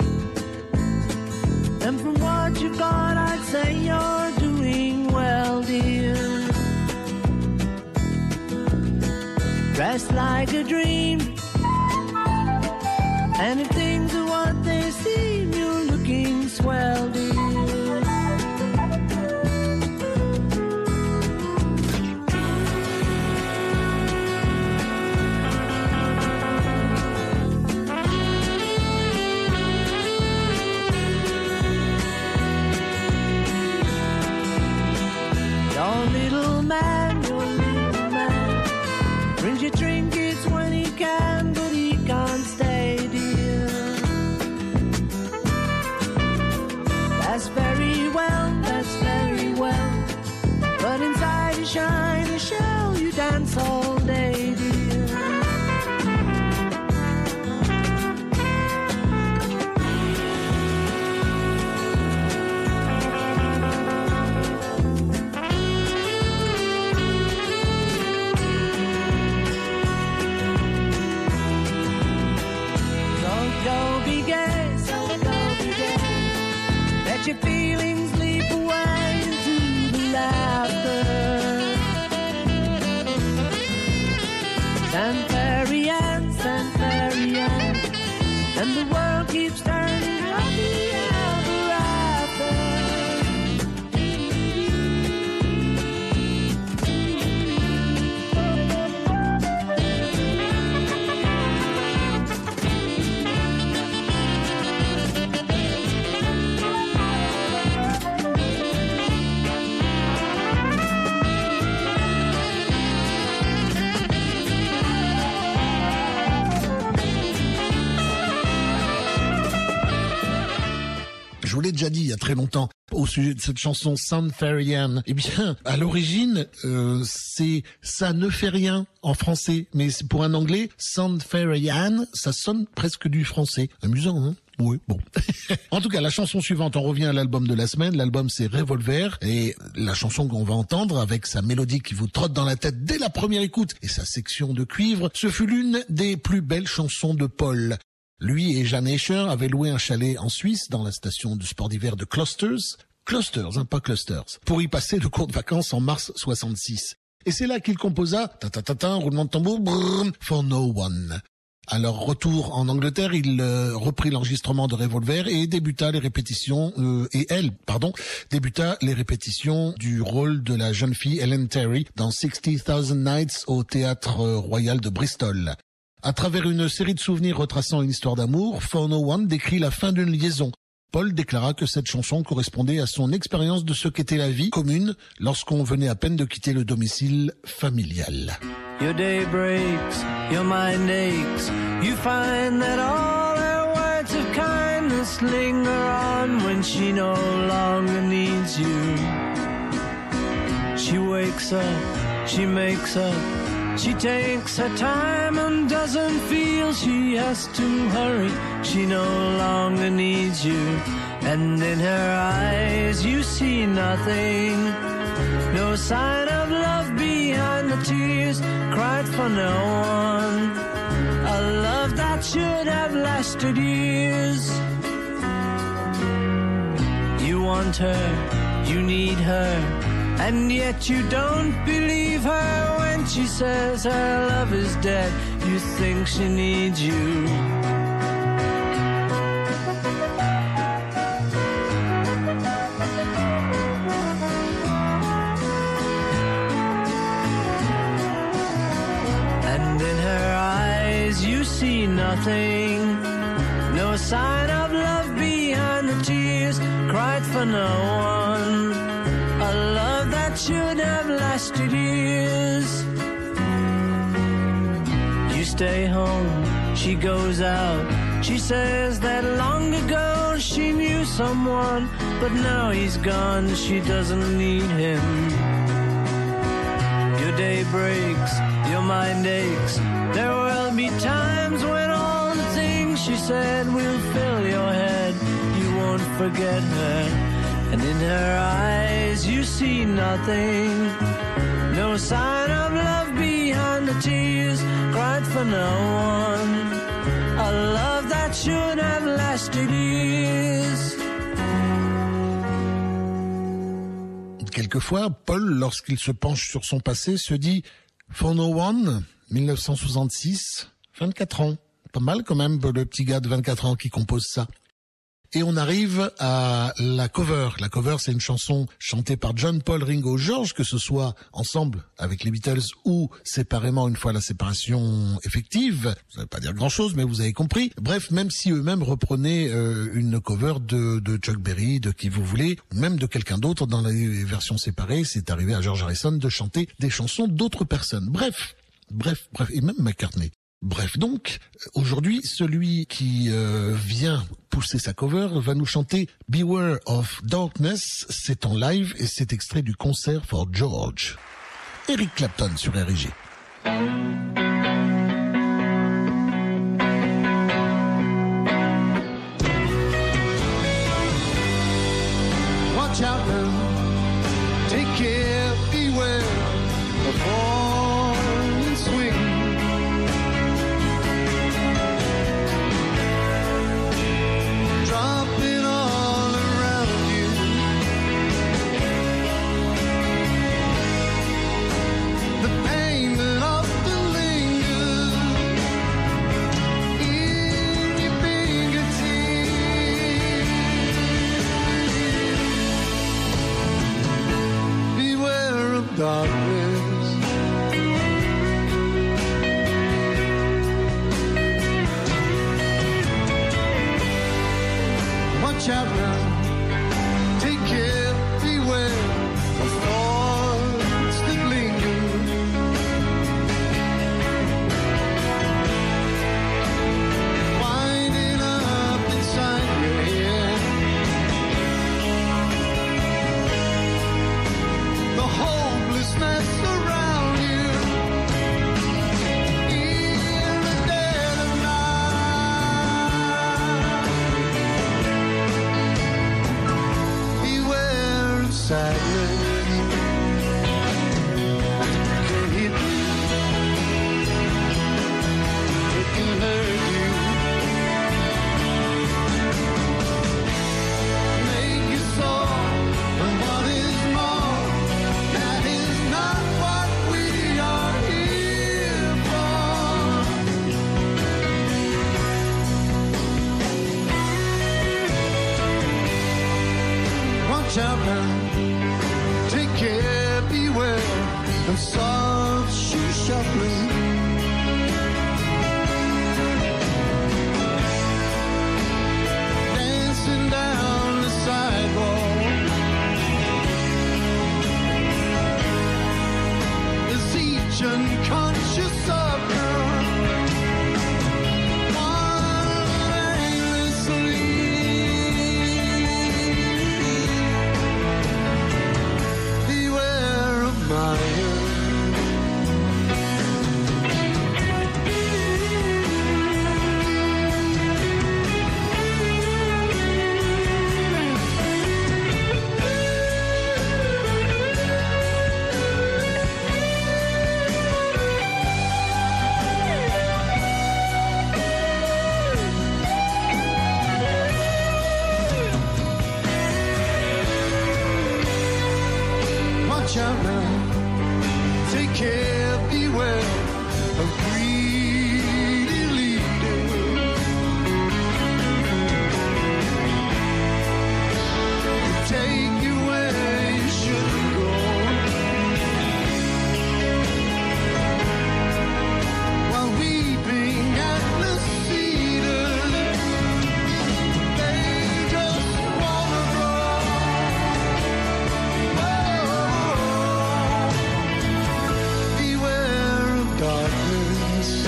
and from what you've got, I'd say you're doing well, dear. just like a dream. And if things are what they seem, you're looking swell, dear. Your little man, your little man brings you trinkets when he can, but he can't stay, dear. That's very well, that's very well, but inside you shine a shell, you dance all day, dear. Your feelings leap away into the laughter. San Fairy Ann, San Fairy Ann, and the world keeps turning happy ever after. Je vous l'ai déjà dit il y a très longtemps au sujet de cette chanson San Fairy Ann. Eh bien, à l'origine, euh, c'est ça ne fait rien en français, mais pour un anglais, San Fairy Ann, ça sonne presque du français. Amusant, hein? Oui, bon. En tout cas, la chanson suivante, on revient à l'album de la semaine. L'album, c'est Revolver. Et la chanson qu'on va entendre, avec sa mélodie qui vous trotte dans la tête dès la première écoute et sa section de cuivre, ce fut l'une des plus belles chansons de Paul. Lui et Jan Escher avaient loué un chalet en Suisse, dans la station de sport d'hiver de Clusters. Clusters, hein, pas Clusters. Pour y passer de courtes vacances en mars soixante-six. Et c'est là qu'il composa, ta ta ta ta, roulement de tambour, brrr, For No One. À leur retour en Angleterre, il euh, reprit l'enregistrement de Revolver et débuta les répétitions, euh, et elle, pardon, débuta les répétitions du rôle de la jeune fille Ellen Terry dans sixty thousand Nights au Théâtre Royal de Bristol. À travers une série de souvenirs retraçant une histoire d'amour, For No One décrit la fin d'une liaison. Paul déclara que cette chanson correspondait à son expérience de ce qu'était la vie commune lorsqu'on venait à peine de quitter le domicile familial. Your day breaks, your mind aches. You find that all her words of kindness linger on when she no longer needs you. She wakes up, she makes up, she takes her time and doesn't feel she has to hurry. She no longer needs you. And in her eyes you see nothing. No sign of love behind the tears cried for no one. A love that should have lasted years. You want her, you need her, and yet you don't believe her when she says her love is dead. You think she needs you. You see nothing, no sign of love behind the tears cried for no one. A love that should have lasted years. You stay home, she goes out. She says that long ago she knew someone, but now he's gone, she doesn't need him. Your day breaks, your mind aches. There will be times when all the things she said will fill your head. You won't forget her, and in her eyes you see nothing. No sign of love behind the tears cried for no one. A love that should have lasted years. Quelquefois, Paul, lorsqu'il se penche sur son passé, se dit « For no one ». dix-neuf cent soixante-six, vingt-quatre ans. Pas mal quand même pour le petit gars de vingt-quatre ans qui compose ça. Et on arrive à la cover. La cover, c'est une chanson chantée par John, Paul, Ringo, George, que ce soit ensemble avec les Beatles ou séparément une fois la séparation effective. Ça veut pas dire grand-chose, mais vous avez compris. Bref, même si eux-mêmes reprenaient euh, une cover de, de Chuck Berry, de qui vous voulez, ou même de quelqu'un d'autre dans les versions séparées, c'est arrivé à George Harrison de chanter des chansons d'autres personnes. Bref, bref, bref, et même McCartney. Bref, donc, aujourd'hui, celui qui euh, vient pousser sa cover va nous chanter Beware of Darkness. C'est en live et c'est extrait du concert for George. Eric Clapton sur R I G. Watch out now, take care, beware of falling swing. Darkness. Watch out now, take care, beware of thoughts that linger. Winding up inside your head. The hopelessness around you in the dead of night. Beware of sadness. It can hit you. It can hurt you. Make you sore, and what is more, that is not what we are here for. Watch out now, take care, beware, and soft shoe shuffling. Dancing down the sidewalk. Is each unconscious of her one aimlessly. Beware of my earth. Watch out now, take care, beware of greedy leaders. Take you where you shouldn't go. While weeping at the cedars, they just wanna grow. Beware of darkness.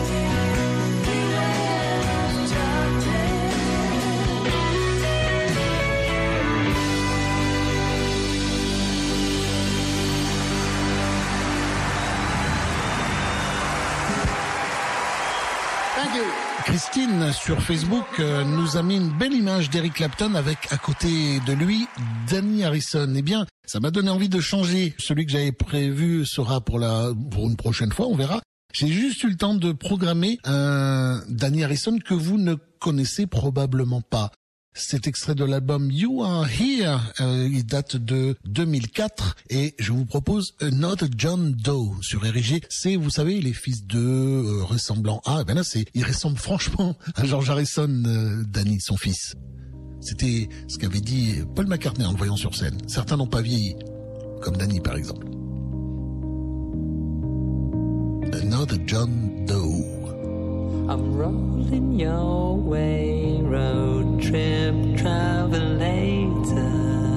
Thank you. Christine, sur Facebook, euh, nous a mis une belle image d'Eric Clapton avec, à côté de lui, Danny Harrison. Eh bien, ça m'a donné envie de changer. Celui que j'avais prévu sera pour la, pour une prochaine fois, on verra. J'ai juste eu le temps de programmer un Danny Harrison que vous ne connaissez probablement pas. C'est extrait de l'album You Are Here, euh, il date de deux mille quatre et je vous propose Another John Doe sur R G. C'est, vous savez, les fils de euh, ressemblant à, ben là c'est, il ressemble franchement à George Harrison, euh, Danny, son fils. C'était ce qu'avait dit Paul McCartney en le voyant sur scène. Certains n'ont pas vieilli, comme Danny par exemple. Another John Doe. I'm rolling your way, road trip travelator.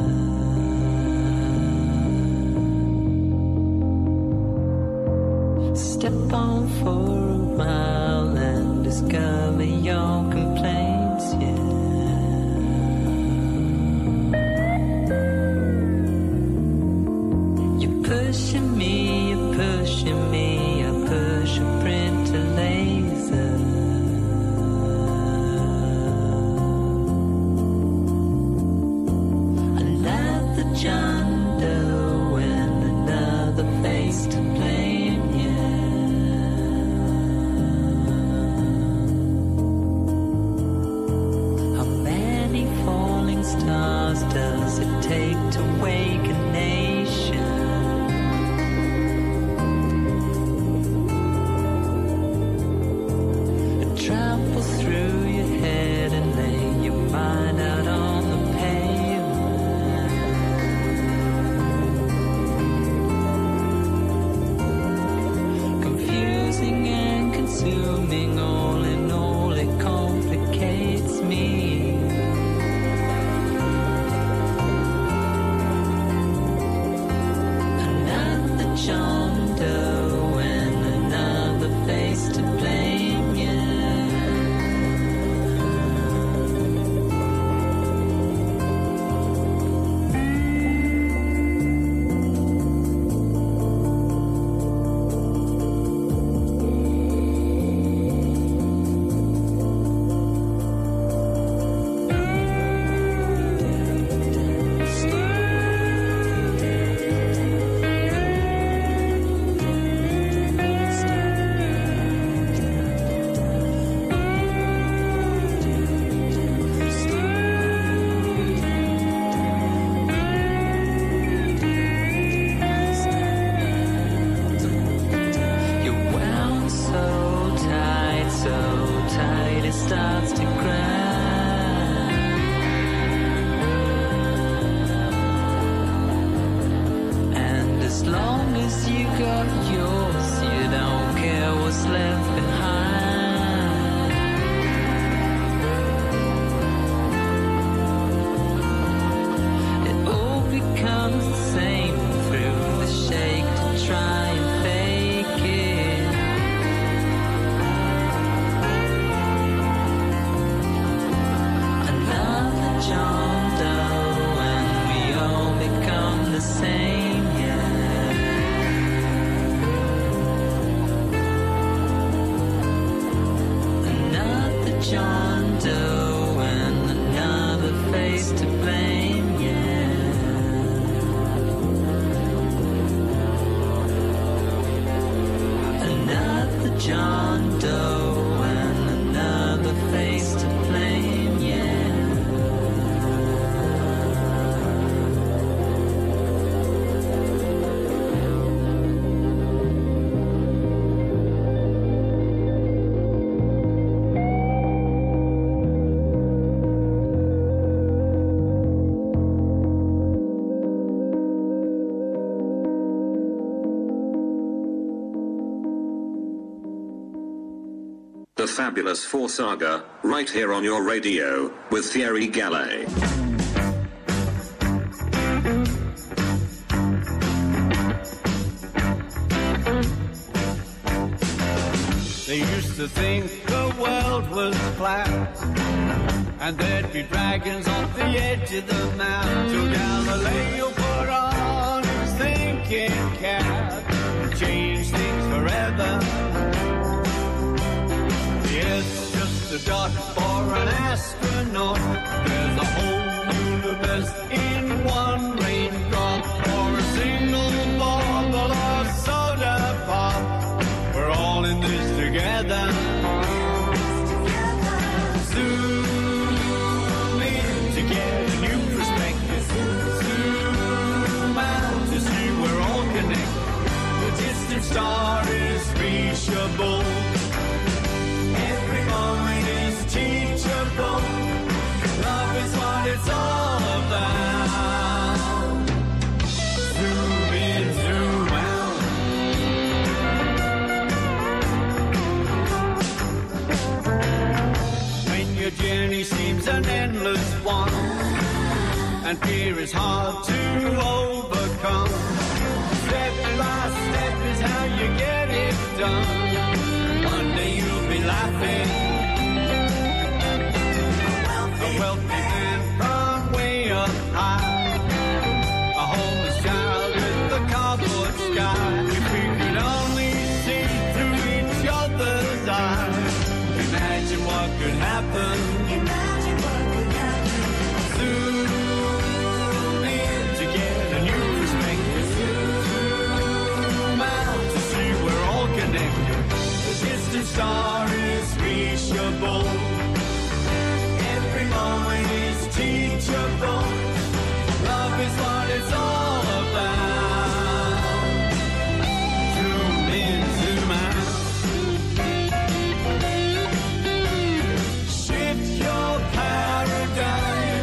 Step on for a mile and discover your complaints, yeah. You're pushing me, you're pushing me, I push a printer laser. John Doe and another face to blame, yeah. How many falling stars does it take to wake a nation? It travels through your head and lay your mind out on the pavement. And consuming, all in all it complicates me. Another John Doe and another face to blame, yeah. The Fabulous Four Saga, right here on your radio, with Thierry Gallet. They used to think the world was flat, and there'd be dragons off the edge of the map, till Galileo put on his thinking cap and changed things forever. It's just a dot for an astronaut. There's a whole universe in one raindrop, or a single bottle of soda pop. We're all in this together. Zoom in. journey seems an endless one, and fear is hard to overcome. Step by step is how you get it done. One day you'll be laughing. A wealthy man from way up high, a homeless child with a cardboard sky. If we could only see through each other's eyes, imagine what could happen. Imagine what could happen. Zoom in to get a new perspective. Zoom out to see we're all connected. The distant star is reachable. Every moment is teachable. Love is what it's all about. Zoom in, zoom out. Shift your paradigm.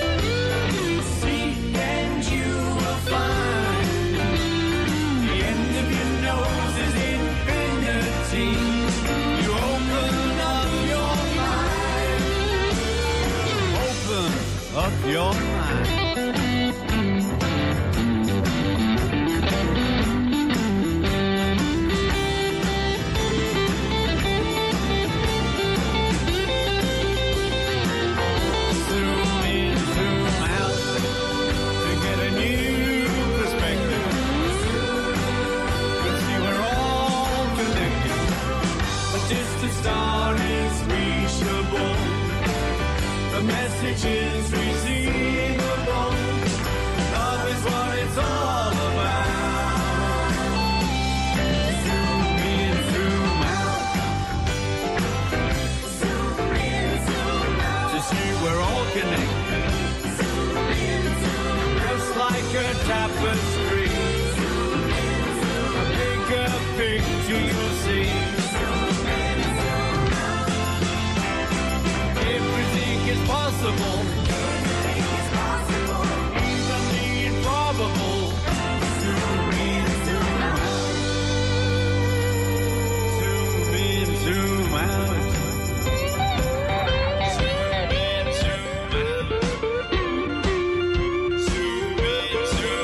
Seek and you will find. The end of your nose is infinity. You open up your mind. Open up your mind. Zoom in, zoom out to get a new perspective. But see, we're all connected. A distant star is reachable. The message is receivable. Love is what it's all about. Zoom in, zoom out. Zoom in, zoom out. To see we're all connected. Zoom in, zoom out. Just like a tapestry. Zoom in, zoom out. A bigger picture you'll see. Zoom in, zoom out. Everything is possible. Everything is possible. Even the improbable. Zoom in, zoom out. Zoom in, zoom out. Zoom in, zoom out. Zoom in,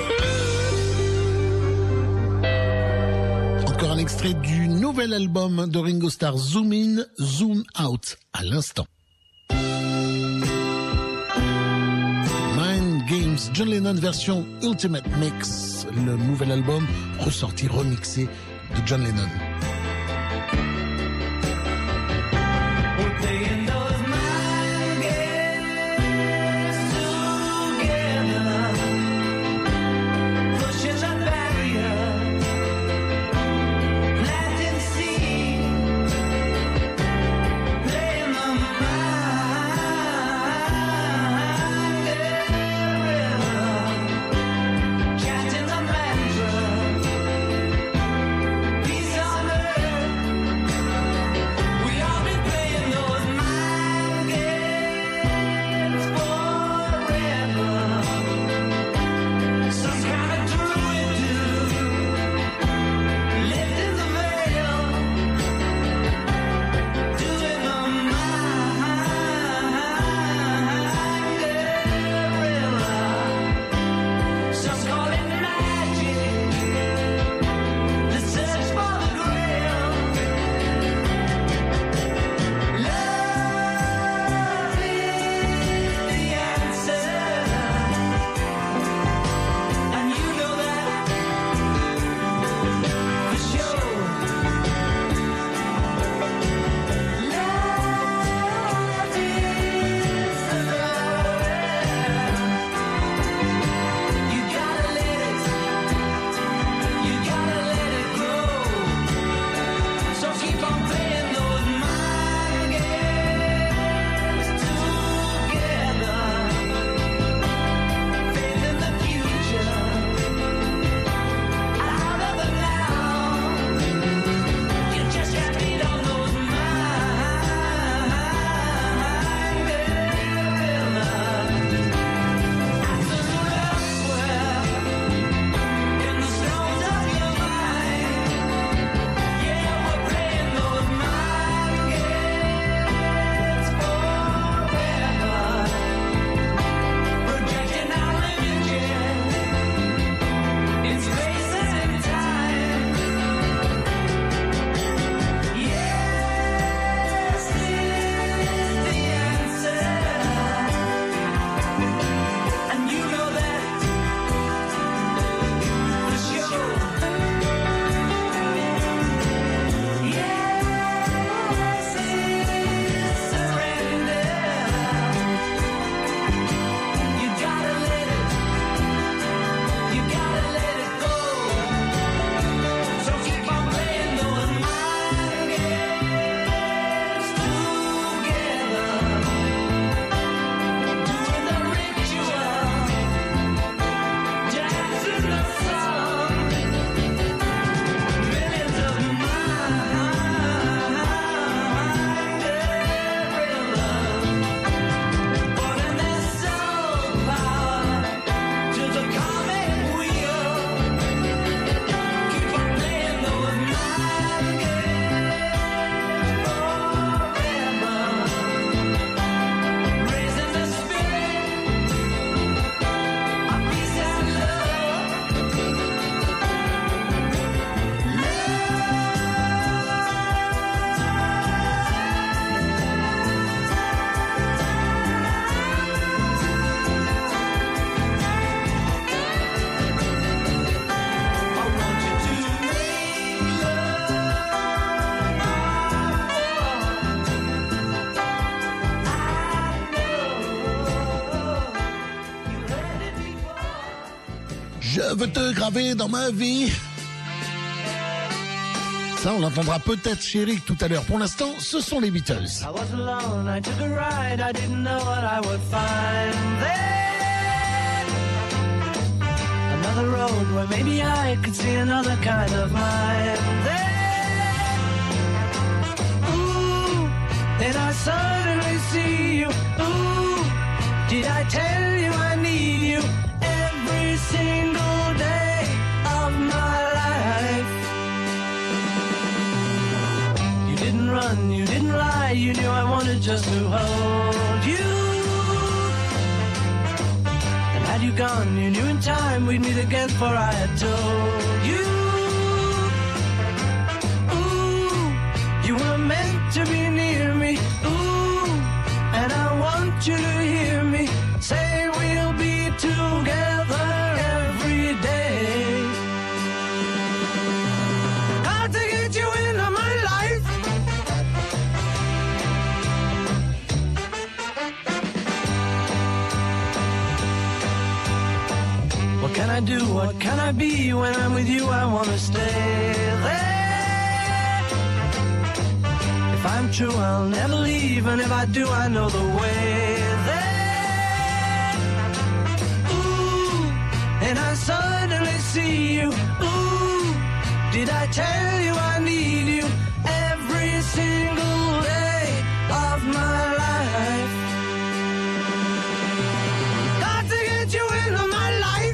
zoom out. Encore un extrait du nouvel album de Ringo Starr, Zoom In, Zoom Out, à l'instant. Mind Games, John Lennon version Ultimate Mix, le nouvel album ressorti remixé de John Lennon. We're playing those mind games together, pushing the barrier, planting seeds, playing the mind area, catching the mantra, peace on earth. Je veux te graver dans ma vie. Ça, on l'entendra peut-être chez Eric tout à l'heure. Pour l'instant, ce sont les Beatles. I was alone, I took a ride, I didn't know what I would find there. Another road where maybe I could see another kind of mind there. Ooh, then I suddenly see you. Ooh, did I tell you I need you every single day of my life? You didn't run, you didn't lie, you knew I wanted just to hold you. And had you gone, you knew in time we'd meet again, for I had told you. Ooh, you were meant to be near me. Ooh, and I want you to hear me say we'll be together every day. Got to get you into my life. What can I do? What can I be? When I'm with you, I wanna stay there. If I'm true, I'll never leave, and if I do, I know the way there. Ooh, and I suddenly see you. Ooh, did I tell you I need you every single day of my life? Got to get you into my life.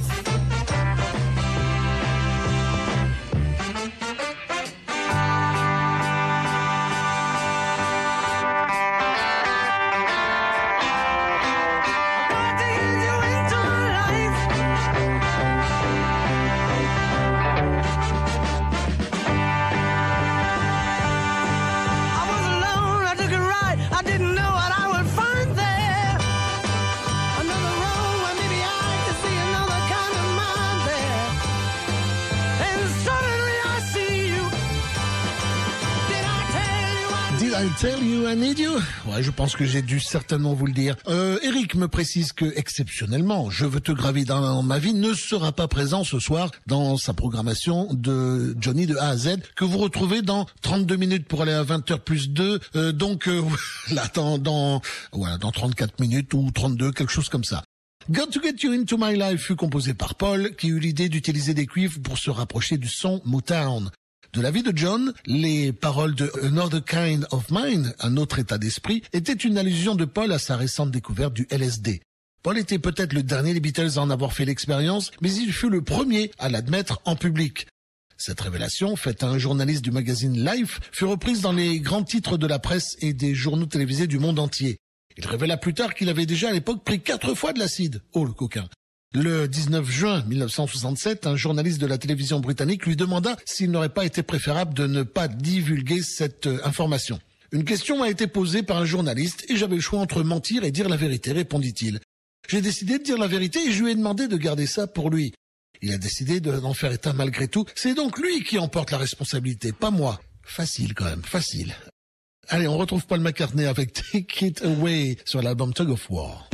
I tell you I need you. Ouais, je pense que j'ai dû certainement vous le dire. Euh, Eric me précise que, exceptionnellement, Je veux te graver dans ma vie ne sera pas présent ce soir dans sa programmation de Johnny de A à Z, que vous retrouvez dans trente-deux minutes pour aller à vingt heures plus deux. Euh, donc, euh, là, dans, dans, voilà, dans trente-quatre minutes ou trente-deux, quelque chose comme ça. Got to Get You Into My Life fut composé par Paul, qui eut l'idée d'utiliser des cuivres pour se rapprocher du son Motown. De la vie de John, les paroles de Another Kind of Mind, un autre état d'esprit, étaient une allusion de Paul à sa récente découverte du L S D. Paul était peut-être le dernier des Beatles à en avoir fait l'expérience, mais il fut le premier à l'admettre en public. Cette révélation, faite à un journaliste du magazine Life, fut reprise dans les grands titres de la presse et des journaux télévisés du monde entier. Il révéla plus tard qu'il avait déjà à l'époque pris quatre fois de l'acide. Oh, le coquin. Le dix-neuf juin mille neuf cent soixante-sept, un journaliste de la télévision britannique lui demanda s'il n'aurait pas été préférable de ne pas divulguer cette euh, information. Une question m'a été posée par un journaliste et j'avais le choix entre mentir et dire la vérité, répondit-il. J'ai décidé de dire la vérité et je lui ai demandé de garder ça pour lui. Il a décidé d'en faire état malgré tout. C'est donc lui qui emporte la responsabilité, pas moi. Facile quand même, facile. Allez, on retrouve Paul McCartney avec Take It Away sur l'album Tug of War.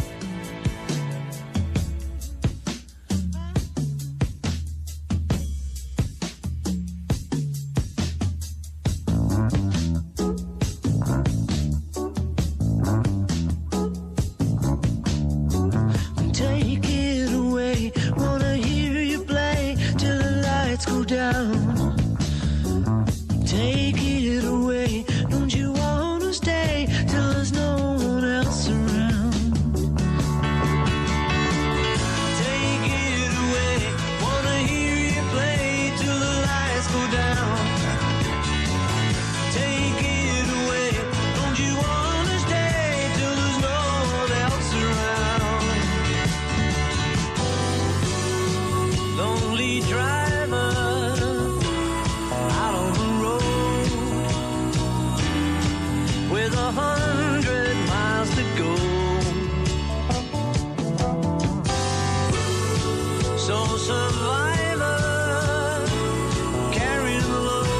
Down. Take it away. Don't you wanna stay till there's no one else around? Take it away. Wanna hear you play till the lights go down. Take it away. Don't you wanna stay till there's no one else around? Lonely driver with a hundred miles to go. So survivor, carrying the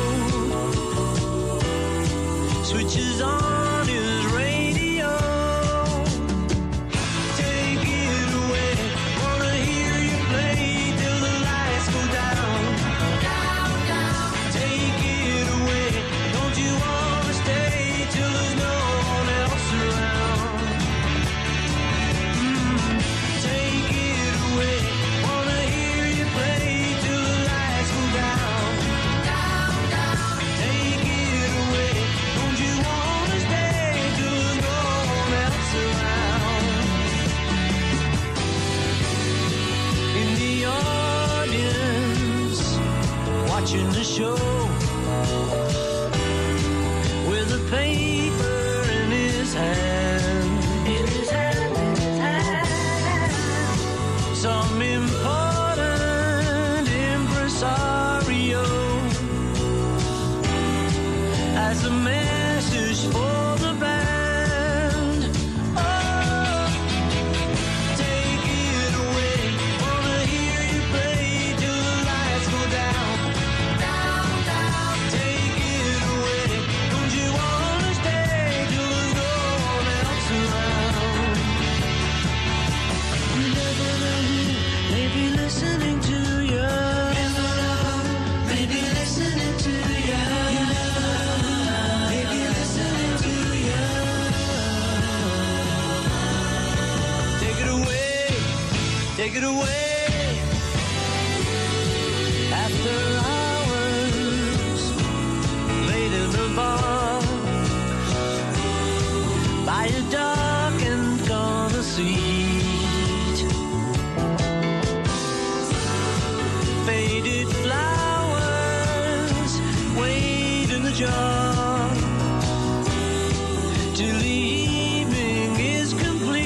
load, switches on his radio. Take it away, wanna hear you play till the lights show with a paper in his hand. In his hand, in his hand. Some important impresario has a message for the band. Take it away. After hours, late in the bar, by a dark and corner seat, faded flowers wait in the jar till the evening is complete.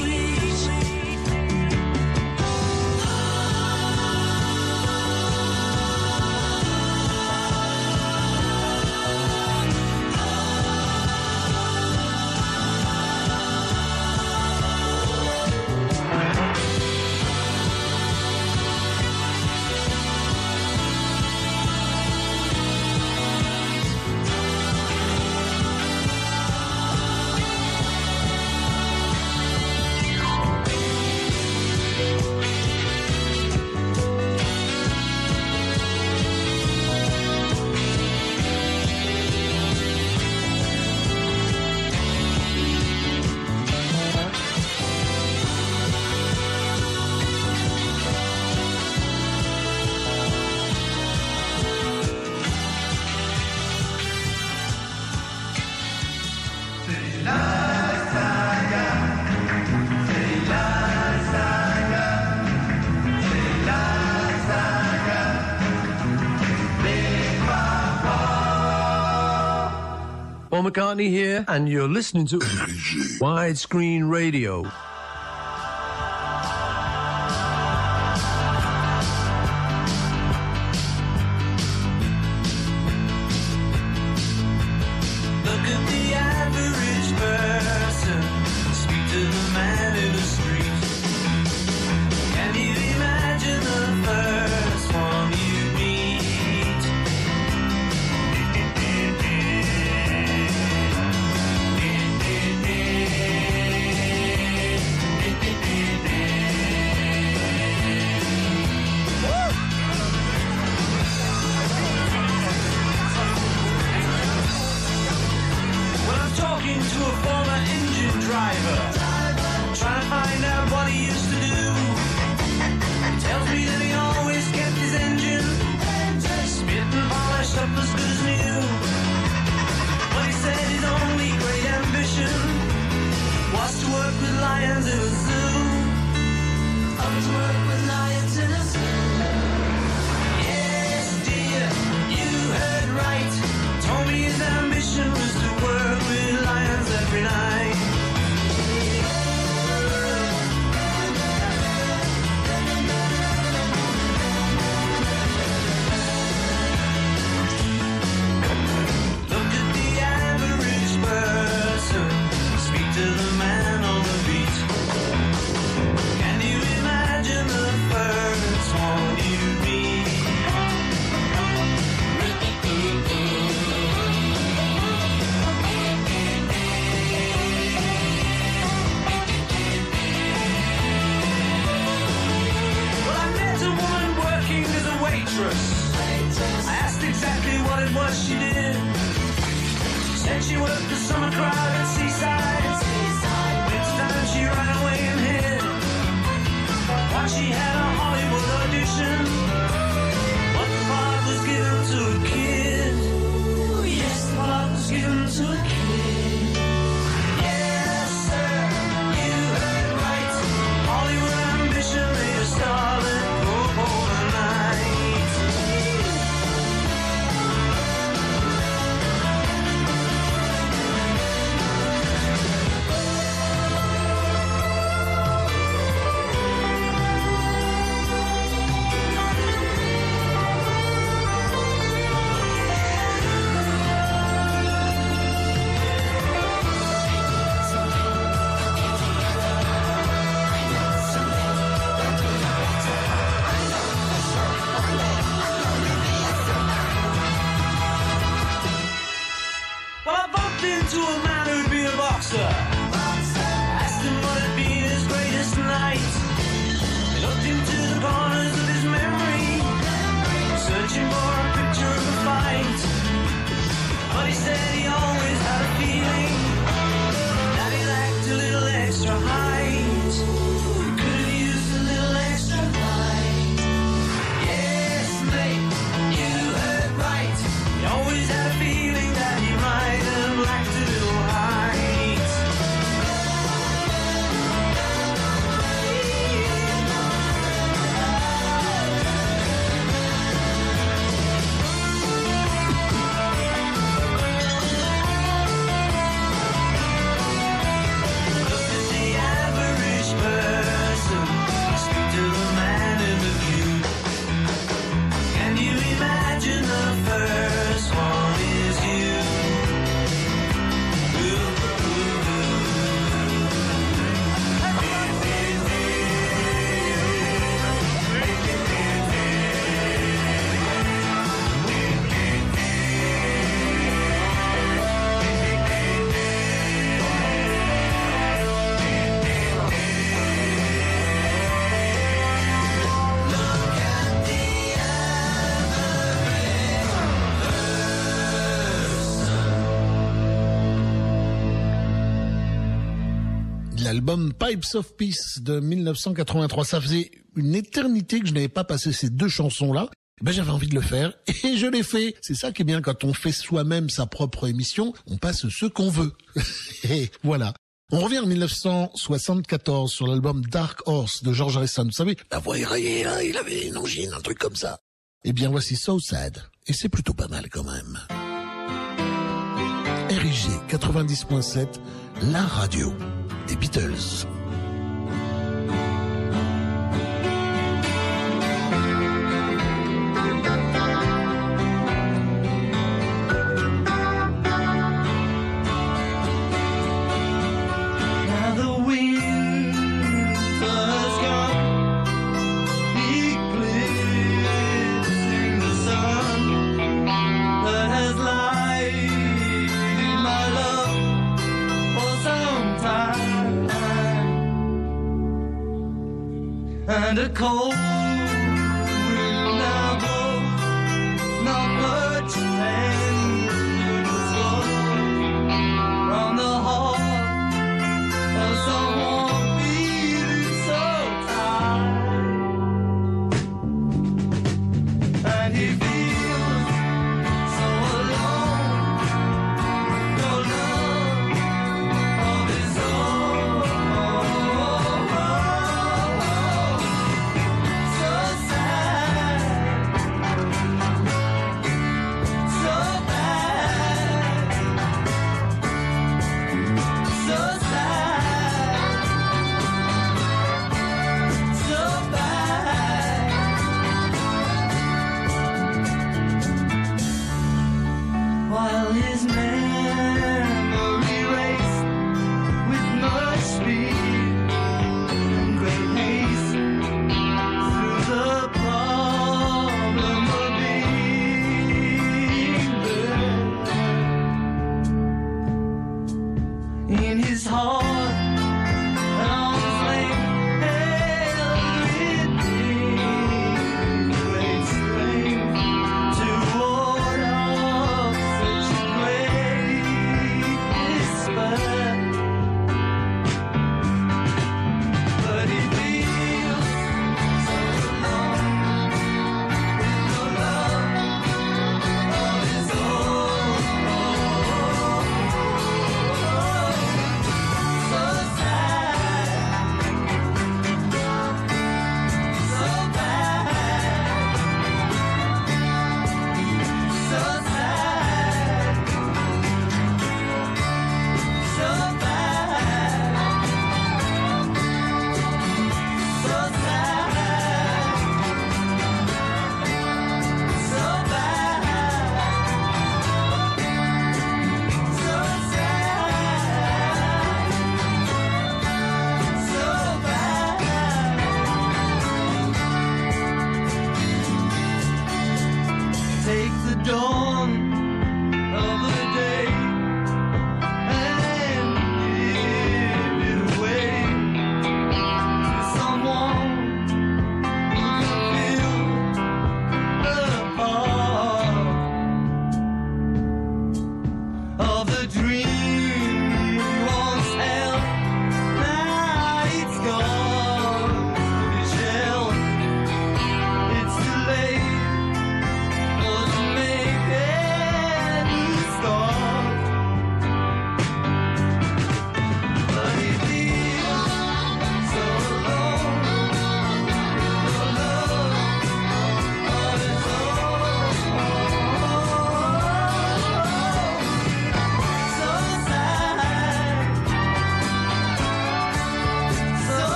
Paul McCartney here, and you're listening to Widescreen Radio. l'album Pipes of Peace de mille neuf cent quatre-vingt-trois. Ça faisait une éternité que je n'avais pas passé ces deux chansons-là. Ben, j'avais envie de le faire et je l'ai fait. C'est ça qui est bien quand on fait soi-même sa propre émission. On passe ce qu'on veut. Et voilà. On revient en mille neuf cent soixante-quatorze sur l'album Dark Horse de George Harrison. Vous savez, la voix éraillée, là, il avait une angine, un truc comme ça. Eh bien, voici So Sad. Et c'est plutôt pas mal quand même. R I G quatre-vingt-dix point sept, la radio des Beatles. And a cold wind now blows, not much tenderness from the heart of someone feeling so tired, and he feels so alone, no love of his own.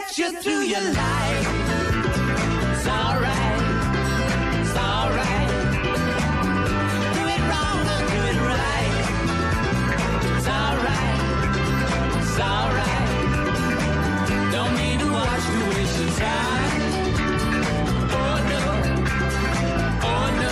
get you through your life. It's alright, it's alright. Do it wrong or do it right. It's alright, it's alright. Don't need to watch to waste your time. Oh no, oh no.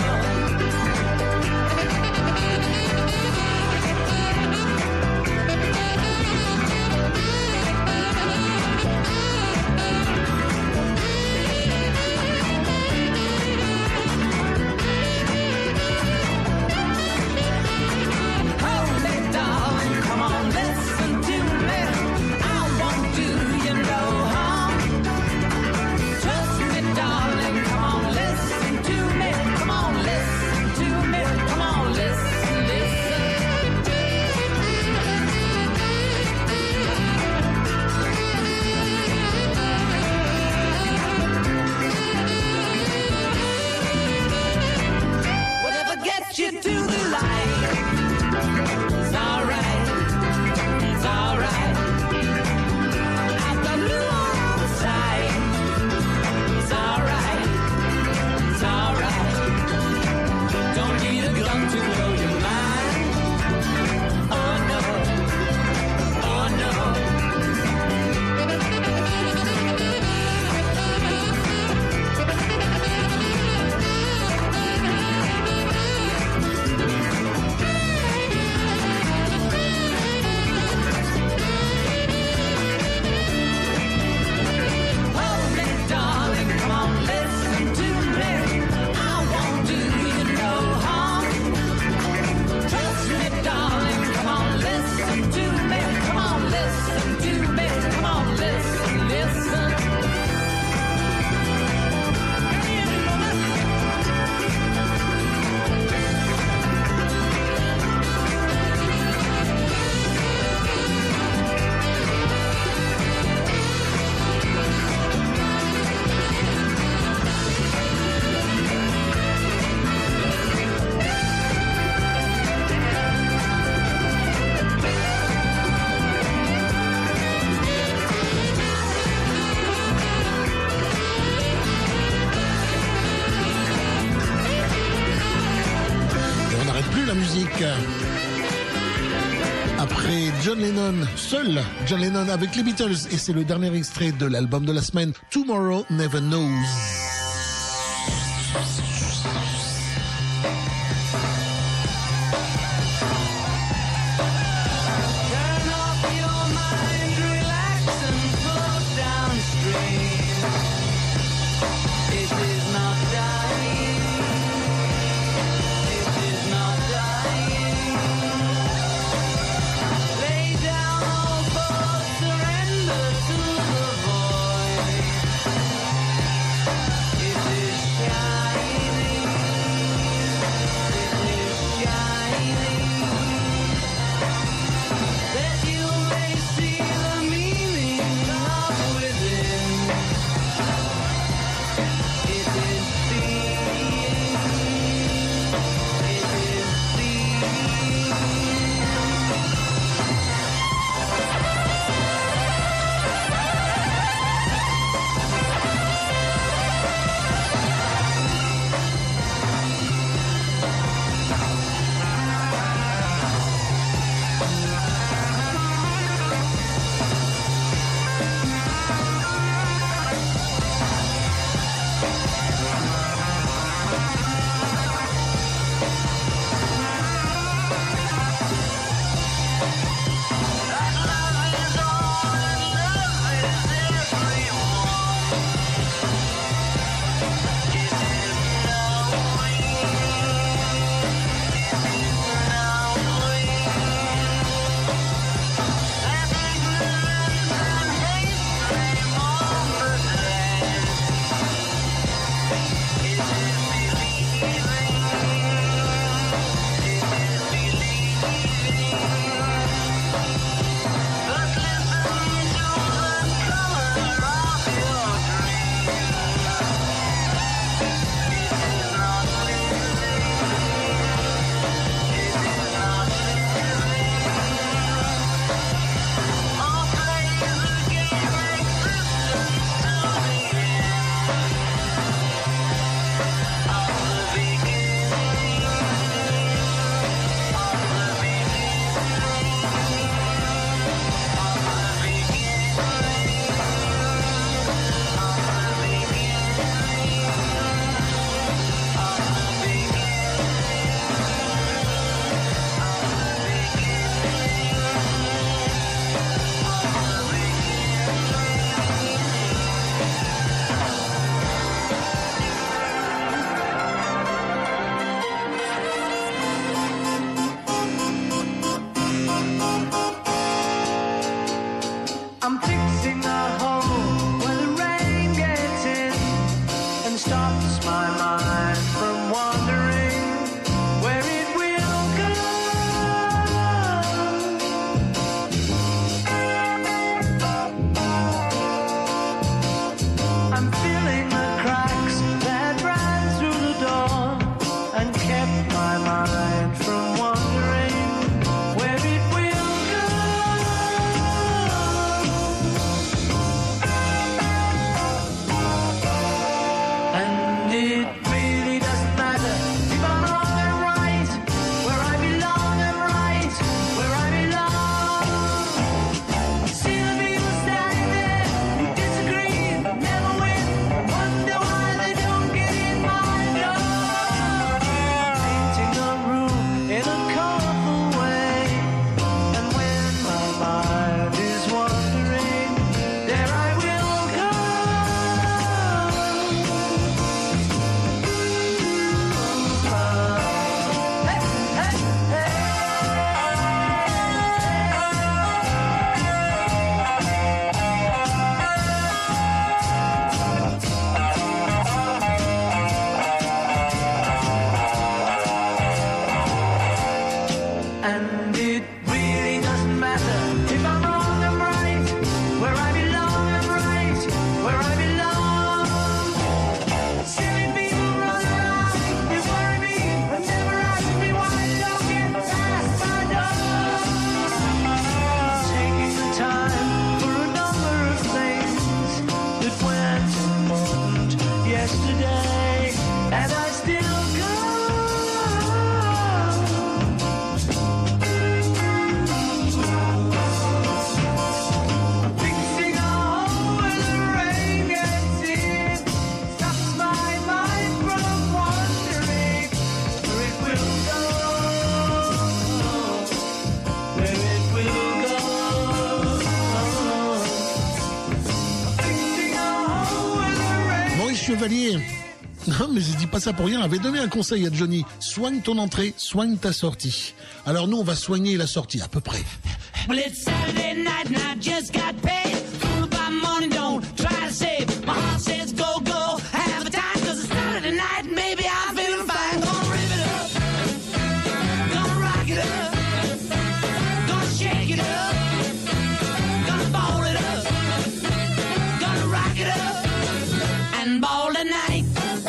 You to the light. It's alright, it's alright. Out the blue on the side. It's alright, it's alright. Don't need a gun to blow your mind. Oh no, oh no. Après John Lennon, seul John Lennon avec les Beatles, et c'est le dernier extrait de l'album de la semaine, Tomorrow Never Knows. Shine. that went yesterday, and I still go. Fixing a hole where the rain gets in, stops my mind from wandering where it will go, where it will go. Fixing a hole where the rain. Maurice Chevalier, non mais je dis pas ça pour rien, avait donné un conseil à Johnny: soigne ton entrée, soigne ta sortie. Alors nous on va soigner la sortie à peu près. Well, it's Saturday night and I just got paid. Fooled by money, don't try to save. My heart says go, go, have a time, cause it's Saturday night and maybe I'm feeling fine. Gonna rip it up, gonna rock it up, gonna shake it up, gonna ball it up, gonna rock it up, and ball tonight.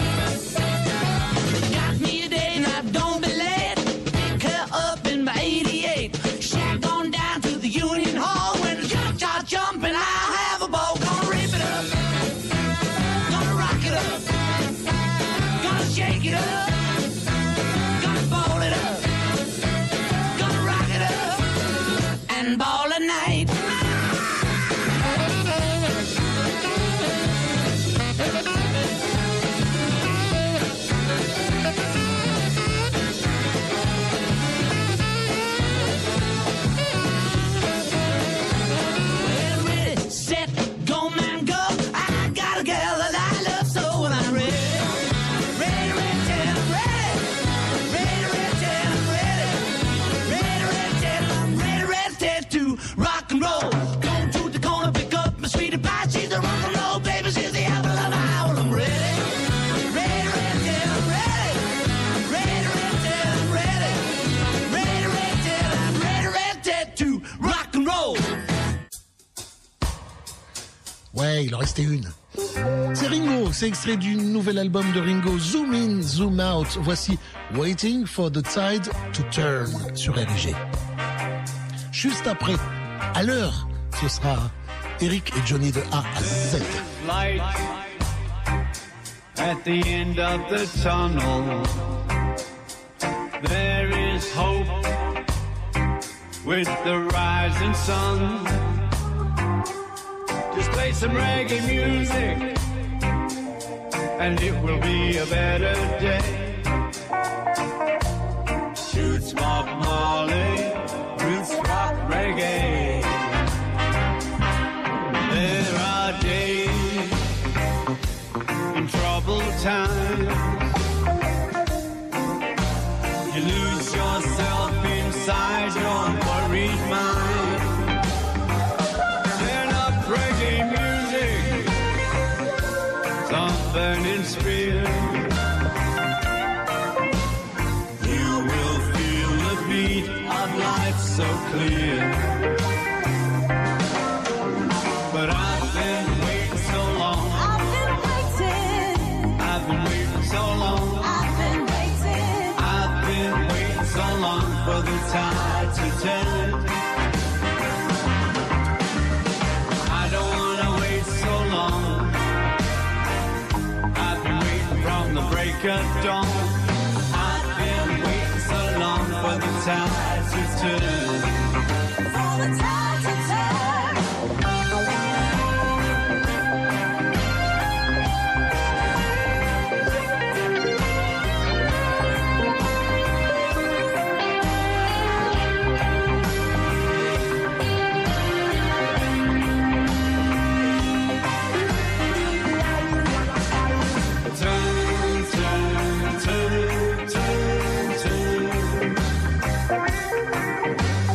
Got me today and I don't be late. Pick her up in my eighty-eight. Shack on down to the Union Hall. When the jump start jumping, I'll have a ball. Gonna rip it up, gonna rock it up, gonna shake it up, gonna ball it up, gonna rock it up, and ball at night. Well, ready, set, go, man, go. I got a girl that I love so, and I'm ready. Ready, ready, till I'm ready. Ready, ready, till I'm ready. Ready, ready, till I'm ready, ready, till to rock and roll. Going to the corner, pick up my sweetie pie. She's a rock and roll baby, she's the apple of my eye. Well, I'm ready. Ready, ready, till I'm ready. Ready, ready, till I'm ready. Ready, ready, till I'm ready, ready, till to rock and roll. Ouais, il en restait une. C'est Ringo, c'est extrait du nouvel album de Ringo, Zoom In, Zoom Out. Voici Waiting for the Tide to Turn sur R G. Juste après, à l'heure, ce sera Eric et Johnny de A à Z. Light at the end of the tunnel. There is hope with the rising sun. Just play some reggae music and it will be a better day. Shoots Bob Marley, roots rock reggae. There are days in troubled times. You lose yourself inside your worried mind. Turn up reggae music, some burning spear. You will feel the beat of life so clear. But I've been waiting so long. I've been waiting. I've been waiting so long. I've been waiting. I've been waiting so long for the tide to turn. I don't wanna wait so long. I've been waiting from the break of dawn. I've been waiting so long for the tide to turn. For the tide to turn. Turn, turn, turn, turn, turn.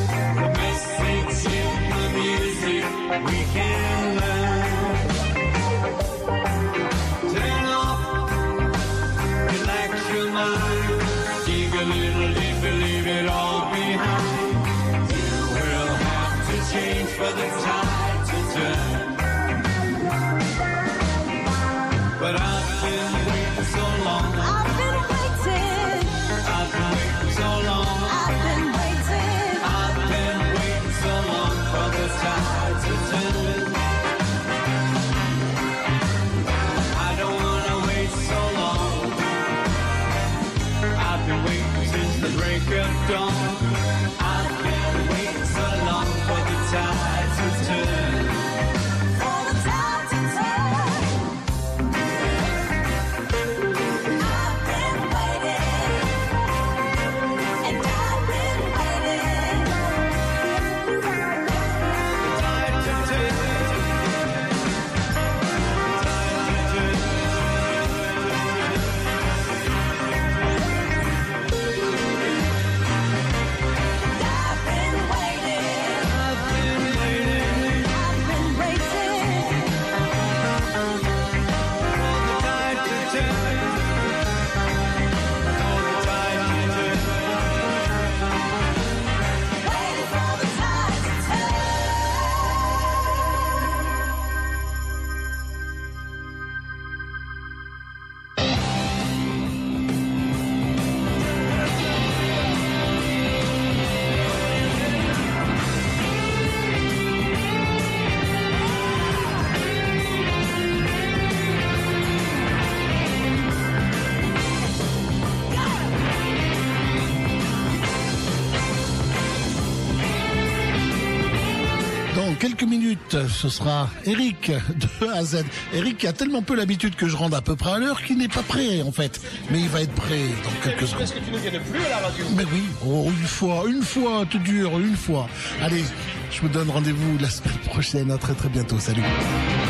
of dawn. I've been waiting so long for the tide to turn. For the tide to turn. I've been waiting, and I've been waiting. The tide to turn. Quelques minutes, ce sera Eric de A à Z. Eric a tellement peu l'habitude que je rende à peu près à l'heure qu'il n'est pas prêt en fait. Mais il va être prêt dans quelques secondes. Parce que tu ne viennes plus à la radio. Mais oui, oh, une fois, une fois, tout dur, une fois. Allez, je vous donne rendez-vous la semaine prochaine. À très très bientôt. Salut.